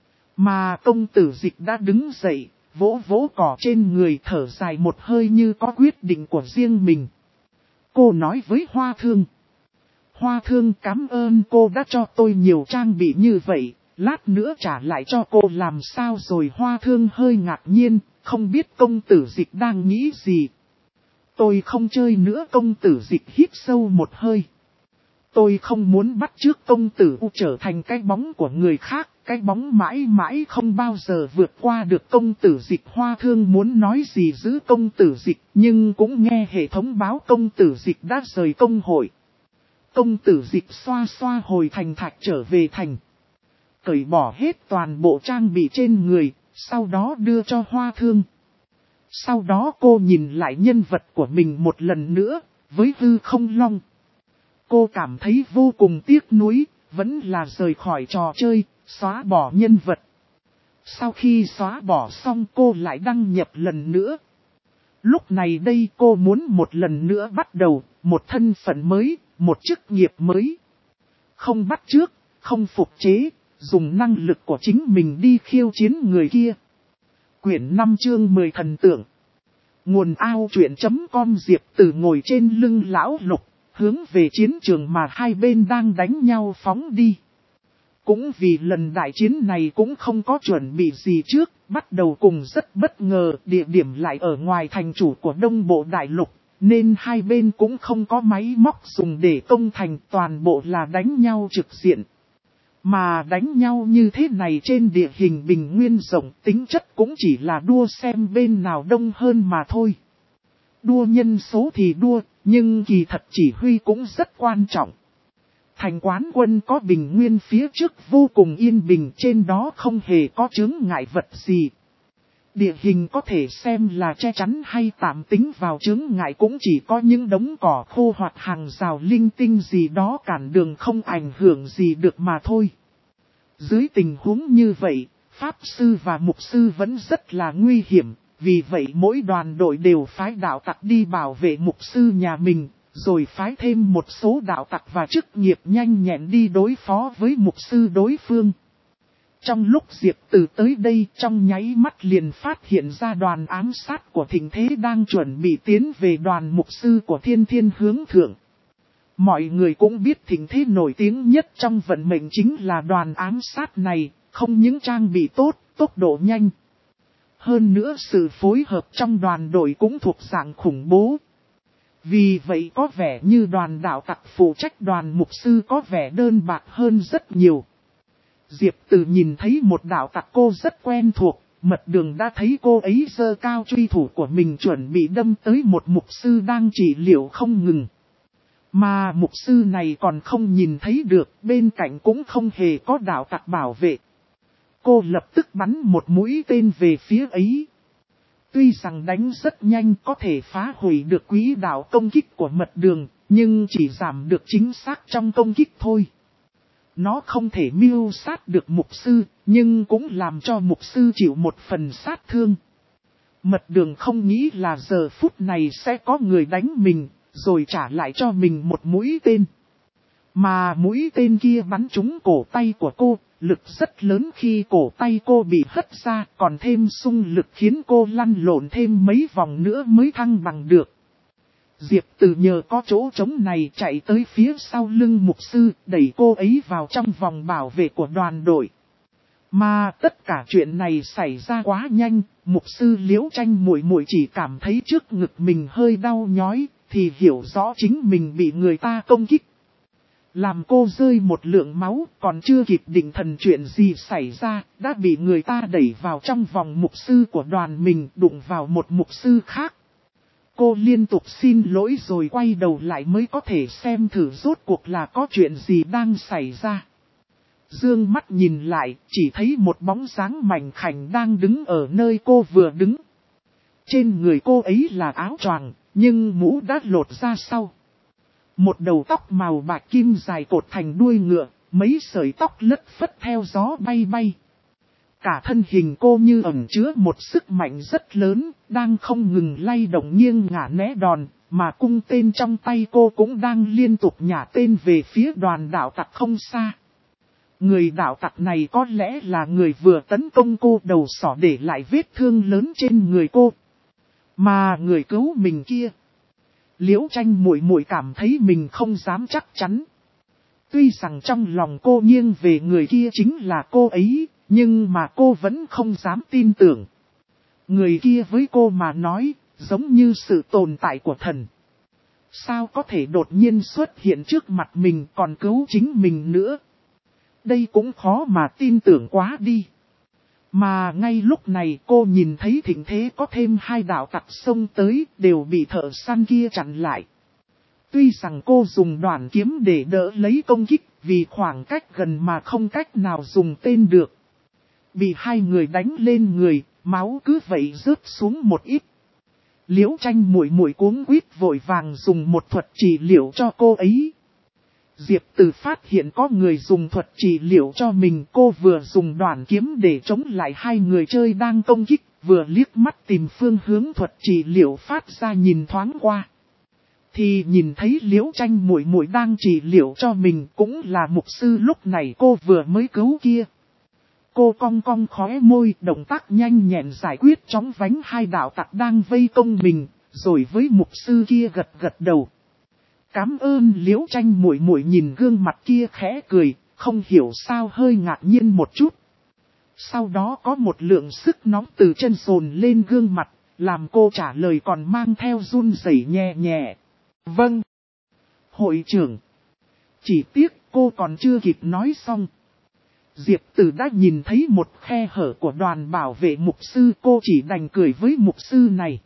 Mà công tử Dịch đã đứng dậy, vỗ vỗ cỏ trên người thở dài một hơi như có quyết định của riêng mình. Cô nói với Hoa Thương. Hoa Thương cảm ơn cô đã cho tôi nhiều trang bị như vậy, lát nữa trả lại cho cô làm sao rồi. Hoa Thương hơi ngạc nhiên, không biết công tử Dịch đang nghĩ gì. Tôi không chơi nữa. Công tử Dịch hít sâu một hơi. Tôi không muốn bắt chước công tử trở thành cái bóng của người khác, cái bóng mãi mãi không bao giờ vượt qua được công tử Dịch. Hoa Thương muốn nói gì giữ công tử Dịch, nhưng cũng nghe hệ thống báo công tử Dịch đã rời công hội. Công tử Dịch xoa xoa hồi thành thạch trở về thành. Cởi bỏ hết toàn bộ trang bị trên người, sau đó đưa cho Hoa Thương. Sau đó cô nhìn lại nhân vật của mình một lần nữa, với hư không long. Cô cảm thấy vô cùng tiếc nuối, vẫn là rời khỏi trò chơi, xóa bỏ nhân vật. Sau khi xóa bỏ xong cô lại đăng nhập lần nữa. Lúc này đây cô muốn một lần nữa bắt đầu, một thân phận mới, một chức nghiệp mới. Không bắt chước, không phục chế, dùng năng lực của chính mình đi khiêu chiến người kia. Quyển 5 chương 10 thần tượng. Nguồn AUDIO.com Diệp Tử ngồi trên lưng lão Lục, hướng về chiến trường mà hai bên đang đánh nhau phóng đi. Cũng vì lần đại chiến này cũng không có chuẩn bị gì trước, bắt đầu cùng rất bất ngờ, địa điểm lại ở ngoài thành chủ của Đông Bộ Đại Lục, nên hai bên cũng không có máy móc dùng để công thành, toàn bộ là đánh nhau trực diện. Mà đánh nhau như thế này trên địa hình bình nguyên rộng, tính chất cũng chỉ là đua xem bên nào đông hơn mà thôi. Đua nhân số thì đua, nhưng kỳ thật chỉ huy cũng rất quan trọng. Thành Quán Quân có bình nguyên phía trước vô cùng yên bình, trên đó không hề có chướng ngại vật gì. Địa hình có thể xem là che chắn hay tạm tính vào chướng ngại cũng chỉ có những đống cỏ khô hoặc hàng rào linh tinh gì đó cản đường không ảnh hưởng gì được mà thôi. Dưới tình huống như vậy, Pháp Sư và Mục Sư vẫn rất là nguy hiểm, vì vậy mỗi đoàn đội đều phái đạo tặc đi bảo vệ Mục Sư nhà mình, rồi phái thêm một số đạo tặc và chức nghiệp nhanh nhẹn đi đối phó với Mục Sư đối phương. Trong lúc Diệp Tử tới đây trong nháy mắt liền phát hiện ra đoàn ám sát của Thịnh Thế đang chuẩn bị tiến về đoàn Mục Sư của Thiên Thiên hướng thượng. Mọi người cũng biết Thịnh Thế nổi tiếng nhất trong vận mệnh chính là đoàn ám sát này, không những trang bị tốt, tốc độ nhanh. Hơn nữa sự phối hợp trong đoàn đội cũng thuộc dạng khủng bố. Vì vậy có vẻ như đoàn đạo tặc phụ trách đoàn Mục Sư có vẻ đơn bạc hơn rất nhiều. Diệp Tử nhìn thấy một đạo tặc cô rất quen thuộc, Mật Đường đã thấy cô ấy giơ cao truy thủ của mình chuẩn bị đâm tới một Mục Sư đang trị liệu không ngừng. Mà Mục Sư này còn không nhìn thấy được, bên cạnh cũng không hề có đạo tặc bảo vệ. Cô lập tức bắn một mũi tên về phía ấy. Tuy rằng đánh rất nhanh có thể phá hủy được quỹ đạo công kích của Mật Đường, nhưng chỉ giảm được chính xác trong công kích thôi. Nó không thể mưu sát được Mục Sư, nhưng cũng làm cho Mục Sư chịu một phần sát thương. Mật Đường không nghĩ là giờ phút này sẽ có người đánh mình, rồi trả lại cho mình một mũi tên. Mà mũi tên kia bắn trúng cổ tay của cô, lực rất lớn khi cổ tay cô bị hất ra, còn thêm xung lực khiến cô lăn lộn thêm mấy vòng nữa mới thăng bằng được. Diệp Tử nhờ có chỗ trống này chạy tới phía sau lưng Mục Sư, đẩy cô ấy vào trong vòng bảo vệ của đoàn đội. Mà tất cả chuyện này xảy ra quá nhanh, Mục Sư Liễu Tranh muội muội chỉ cảm thấy trước ngực mình hơi đau nhói, thì hiểu rõ chính mình bị người ta công kích. Làm cô rơi một lượng máu, còn chưa kịp định thần chuyện gì xảy ra, đã bị người ta đẩy vào trong vòng mục sư của đoàn mình, đụng vào một mục sư khác. Cô liên tục xin lỗi rồi quay đầu lại mới có thể xem thử rốt cuộc là có chuyện gì đang xảy ra. Dương mắt nhìn lại, chỉ thấy một bóng dáng mảnh khảnh đang đứng ở nơi cô vừa đứng. Trên người cô ấy là áo choàng, nhưng mũ đã lột ra sau. Một đầu tóc màu bạc kim dài cột thành đuôi ngựa, mấy sợi tóc lất phất theo gió bay bay. Cả thân hình cô như ẩn chứa một sức mạnh rất lớn, đang không ngừng lay động nghiêng ngả né đòn, mà cung tên trong tay cô cũng đang liên tục nhả tên về phía đoàn đạo tặc không xa. Người đạo tặc này có lẽ là người vừa tấn công cô đầu sỏ để lại vết thương lớn trên người cô. Mà người cứu mình kia, Liễu Tranh muội muội cảm thấy mình không dám chắc chắn. Tuy rằng trong lòng cô nghiêng về người kia chính là cô ấy, nhưng mà cô vẫn không dám tin tưởng. Người kia với cô mà nói, giống như sự tồn tại của thần. Sao có thể đột nhiên xuất hiện trước mặt mình còn cứu chính mình nữa? Đây cũng khó mà tin tưởng quá đi. Mà ngay lúc này cô nhìn thấy thịnh thế có thêm hai đạo tặc xông tới, đều bị thợ săn kia chặn lại. Tuy rằng cô dùng đoàn kiếm để đỡ lấy công kích, vì khoảng cách gần mà không cách nào dùng tên được. Bị hai người đánh lên người, máu cứ vậy rớt xuống một ít. Liễu Tranh muội muội cuống quýt vội vàng dùng một thuật trị liệu cho cô ấy. Diệp Từ phát hiện có người dùng thuật trị liệu cho mình, cô vừa dùng đoàn kiếm để chống lại hai người chơi đang công kích, vừa liếc mắt tìm phương hướng thuật trị liệu phát ra nhìn thoáng qua. Thì nhìn thấy Liễu Tranh muội muội đang trị liệu cho mình, cũng là mục sư lúc này cô vừa mới cứu kia. Cô cong cong khóe môi, động tác nhanh nhẹn giải quyết chóng vánh hai đạo tặc đang vây công mình, rồi với mục sư kia gật gật đầu. Cảm ơn. Liễu Tranh muội muội nhìn gương mặt kia khẽ cười, không hiểu sao hơi ngạc nhiên một chút. Sau đó có một lượng sức nóng từ chân dồn lên gương mặt, làm cô trả lời còn mang theo run rẩy nhẹ nhẹ. Vâng. Hội trưởng. Chỉ tiếc cô còn chưa kịp nói xong. Diệp Tử đã nhìn thấy một khe hở của đoàn bảo vệ mục sư, cô chỉ đành cười với mục sư này.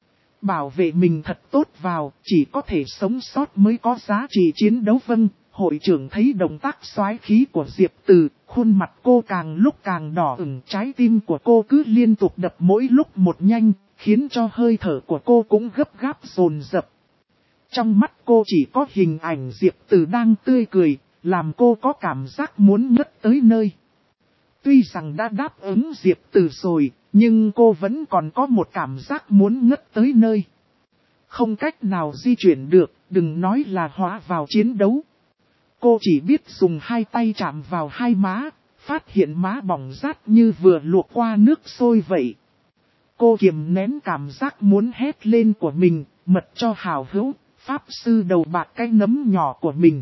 Bảo vệ mình thật tốt vào, chỉ có thể sống sót mới có giá trị chiến đấu. Vâng. Hội trưởng thấy động tác xoái khí của Diệp Tử, khuôn mặt cô càng lúc càng đỏ ửng, trái tim của cô cứ liên tục đập mỗi lúc một nhanh, khiến cho hơi thở của cô cũng gấp gáp dồn dập. Trong mắt cô chỉ có hình ảnh Diệp Tử đang tươi cười, làm cô có cảm giác muốn ngất tới nơi. Tuy rằng đã đáp ứng Diệp Tử rồi, nhưng cô vẫn còn có một cảm giác muốn ngất tới nơi. Không cách nào di chuyển được, đừng nói là hóa vào chiến đấu. Cô chỉ biết dùng hai tay chạm vào hai má, phát hiện má bỏng rát như vừa luộc qua nước sôi vậy. Cô kiềm nén cảm giác muốn hét lên của mình, mật cho hào hữu, pháp sư đầu bạc cái nấm nhỏ của mình.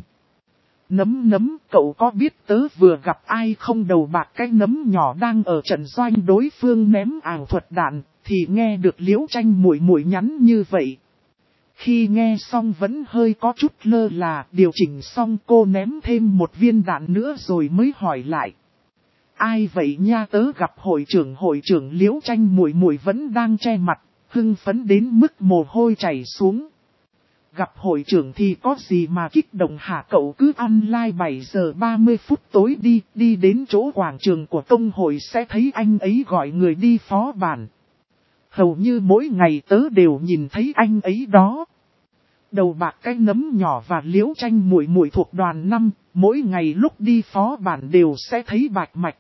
Nấm, cậu có biết tớ vừa gặp ai không? Đầu bạc cái nấm nhỏ đang ở trận doanh đối phương ném ảo thuật đạn, thì nghe được Liễu Tranh muội muội nhắn như vậy. Khi nghe xong vẫn hơi có chút lơ là, điều chỉnh xong cô ném thêm một viên đạn nữa rồi mới hỏi lại. Ai vậy nha? Tớ gặp hội trưởng. Liễu Tranh muội muội vẫn đang che mặt, hưng phấn đến mức mồ hôi chảy xuống. Gặp hội trưởng thì có gì mà kích động hả? Cậu cứ online 7 giờ 30 phút tối đi đến chỗ quảng trường của công hội sẽ thấy anh ấy gọi người đi phó bản. Hầu như mỗi ngày tớ đều nhìn thấy anh ấy đó. Đầu bạc cái nấm nhỏ và Liễu Tranh muội muội thuộc đoàn 5, mỗi ngày lúc đi phó bản đều sẽ thấy bạch mạch.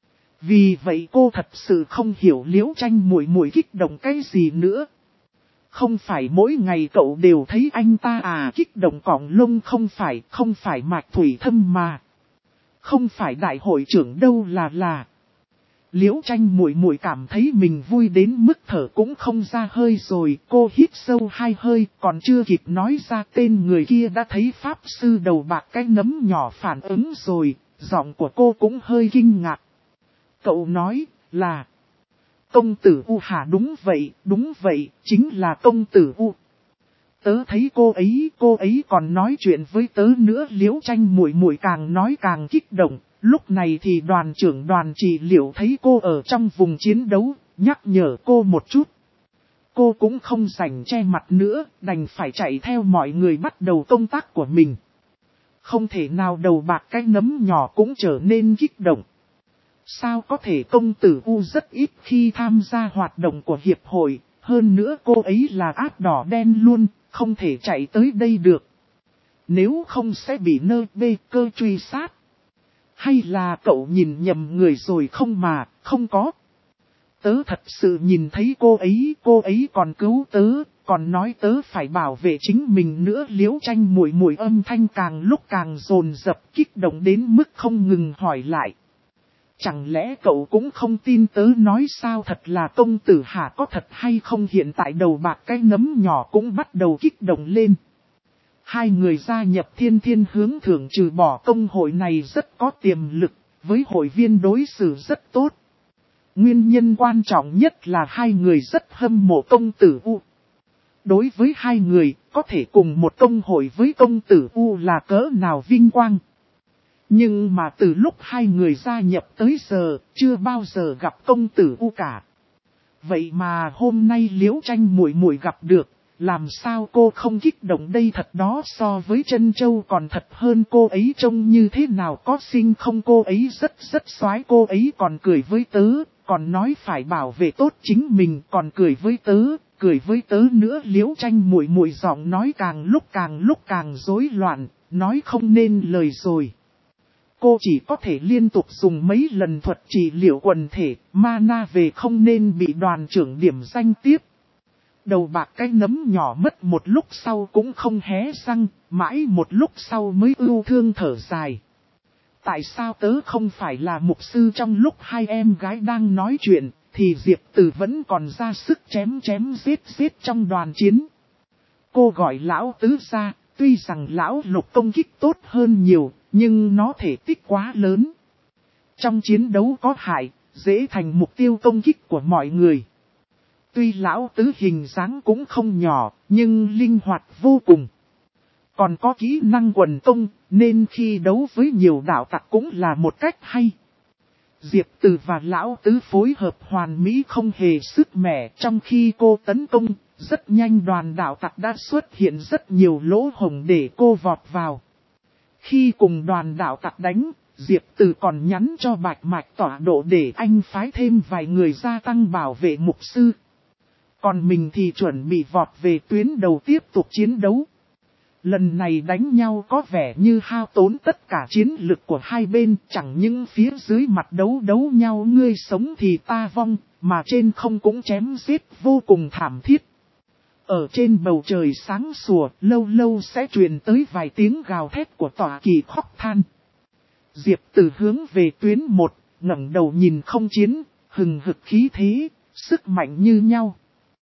Vì vậy cô thật sự không hiểu Liễu Tranh muội muội kích động cái gì nữa. Không phải mỗi ngày cậu đều thấy anh ta à? Kích động cỏng lông không phải Mạch Thủy Thâm mà. Không phải đại hội trưởng đâu là. Liễu Tranh muội muội cảm thấy mình vui đến mức thở cũng không ra hơi rồi. Cô hít sâu 2 hơi, còn chưa kịp nói ra tên người kia đã thấy pháp sư đầu bạc cái nấm nhỏ phản ứng rồi. Giọng của cô cũng hơi kinh ngạc. Cậu nói là công tử U hả? Đúng vậy, chính là công tử U. Tớ thấy cô ấy còn nói chuyện với tớ nữa. Liễu Tranh muội muội càng nói càng kích động. Lúc này thì đoàn trưởng đoàn trị liệu thấy cô ở trong vùng chiến đấu, nhắc nhở cô một chút. Cô cũng không rảnh che mặt nữa, đành phải chạy theo mọi người bắt đầu công tác của mình. Không thể nào đầu bạc cái nấm nhỏ cũng trở nên kích động. Sao có thể công tử U rất ít khi tham gia hoạt động của hiệp hội, hơn nữa cô ấy là át đỏ đen luôn, không thể chạy tới đây được. Nếu không sẽ bị nơ bê cơ truy sát. Hay là cậu nhìn nhầm người rồi không mà, không có. Tớ thật sự nhìn thấy cô ấy còn cứu tớ, còn nói tớ phải bảo vệ chính mình nữa. Liễu Tranh muội muội âm thanh càng lúc càng dồn dập, kích động đến mức không ngừng hỏi lại. Chẳng lẽ cậu cũng không tin tớ nói sao? Thật là công tử hả, có thật hay không? Hiện tại đầu bạc cái nấm nhỏ cũng bắt đầu kích động lên. Hai người gia nhập Thiên Thiên hướng thưởng trừ bỏ công hội này rất có tiềm lực, với hội viên đối xử rất tốt. Nguyên nhân quan trọng nhất là hai người rất hâm mộ công tử U. Đối với hai người, có thể cùng một công hội với công tử U là cỡ nào vinh quang. Nhưng mà từ lúc hai người gia nhập tới giờ, chưa bao giờ gặp công tử U cả. Vậy mà hôm nay Liễu Tranh muội muội gặp được, làm sao cô không kích động đây? Thật đó, so với Trân Châu còn thật hơn. Cô ấy trông như thế nào, có xinh không? Cô ấy rất xoái. Cô ấy còn cười với tớ, còn nói phải bảo vệ tốt chính mình, còn cười với tớ nữa. Liễu Tranh muội muội giọng nói càng lúc càng rối loạn, nói không nên lời rồi. Cô chỉ có thể liên tục dùng mấy lần thuật trị liệu quần thể, mana về không nên bị đoàn trưởng điểm danh tiếp. Đầu bạc cái nấm nhỏ mất một lúc sau cũng không hé răng, mãi một lúc sau mới ưu thương thở dài. Tại sao tớ không phải là mục sư? Trong lúc hai em gái đang nói chuyện, thì Diệp Từ vẫn còn ra sức chém giết trong đoàn chiến. Cô gọi lão tứ ra, tuy rằng lão Lục công kích tốt hơn nhiều, nhưng nó thể tích quá lớn. Trong chiến đấu có hại, dễ thành mục tiêu công kích của mọi người. Tuy lão tứ hình dáng cũng không nhỏ, nhưng linh hoạt vô cùng. Còn có kỹ năng quần công, nên khi đấu với nhiều đạo tặc cũng là một cách hay. Diệp Từ và lão tứ phối hợp hoàn mỹ không hề sức mẻ. Trong khi cô tấn công, rất nhanh đoàn đạo tặc đã xuất hiện rất nhiều lỗ hổng để cô vọt vào. Khi cùng đoàn đạo tặc đánh, Diệp Từ còn nhắn cho Bạch Mạch tọa độ để anh phái thêm vài người gia tăng bảo vệ mục sư. Còn mình thì chuẩn bị vọt về tuyến đầu tiếp tục chiến đấu. Lần này đánh nhau có vẻ như hao tốn tất cả chiến lực của hai bên, chẳng những phía dưới mặt đấu nhau ngươi sống thì ta vong, mà trên không cũng chém giết vô cùng thảm thiết. Ở trên bầu trời sáng sủa, lâu lâu sẽ truyền tới vài tiếng gào thét của tọa kỳ khóc than. Diệp Từ hướng về tuyến 1, ngẩng đầu nhìn không chiến, hừng hực khí thế, sức mạnh như nhau.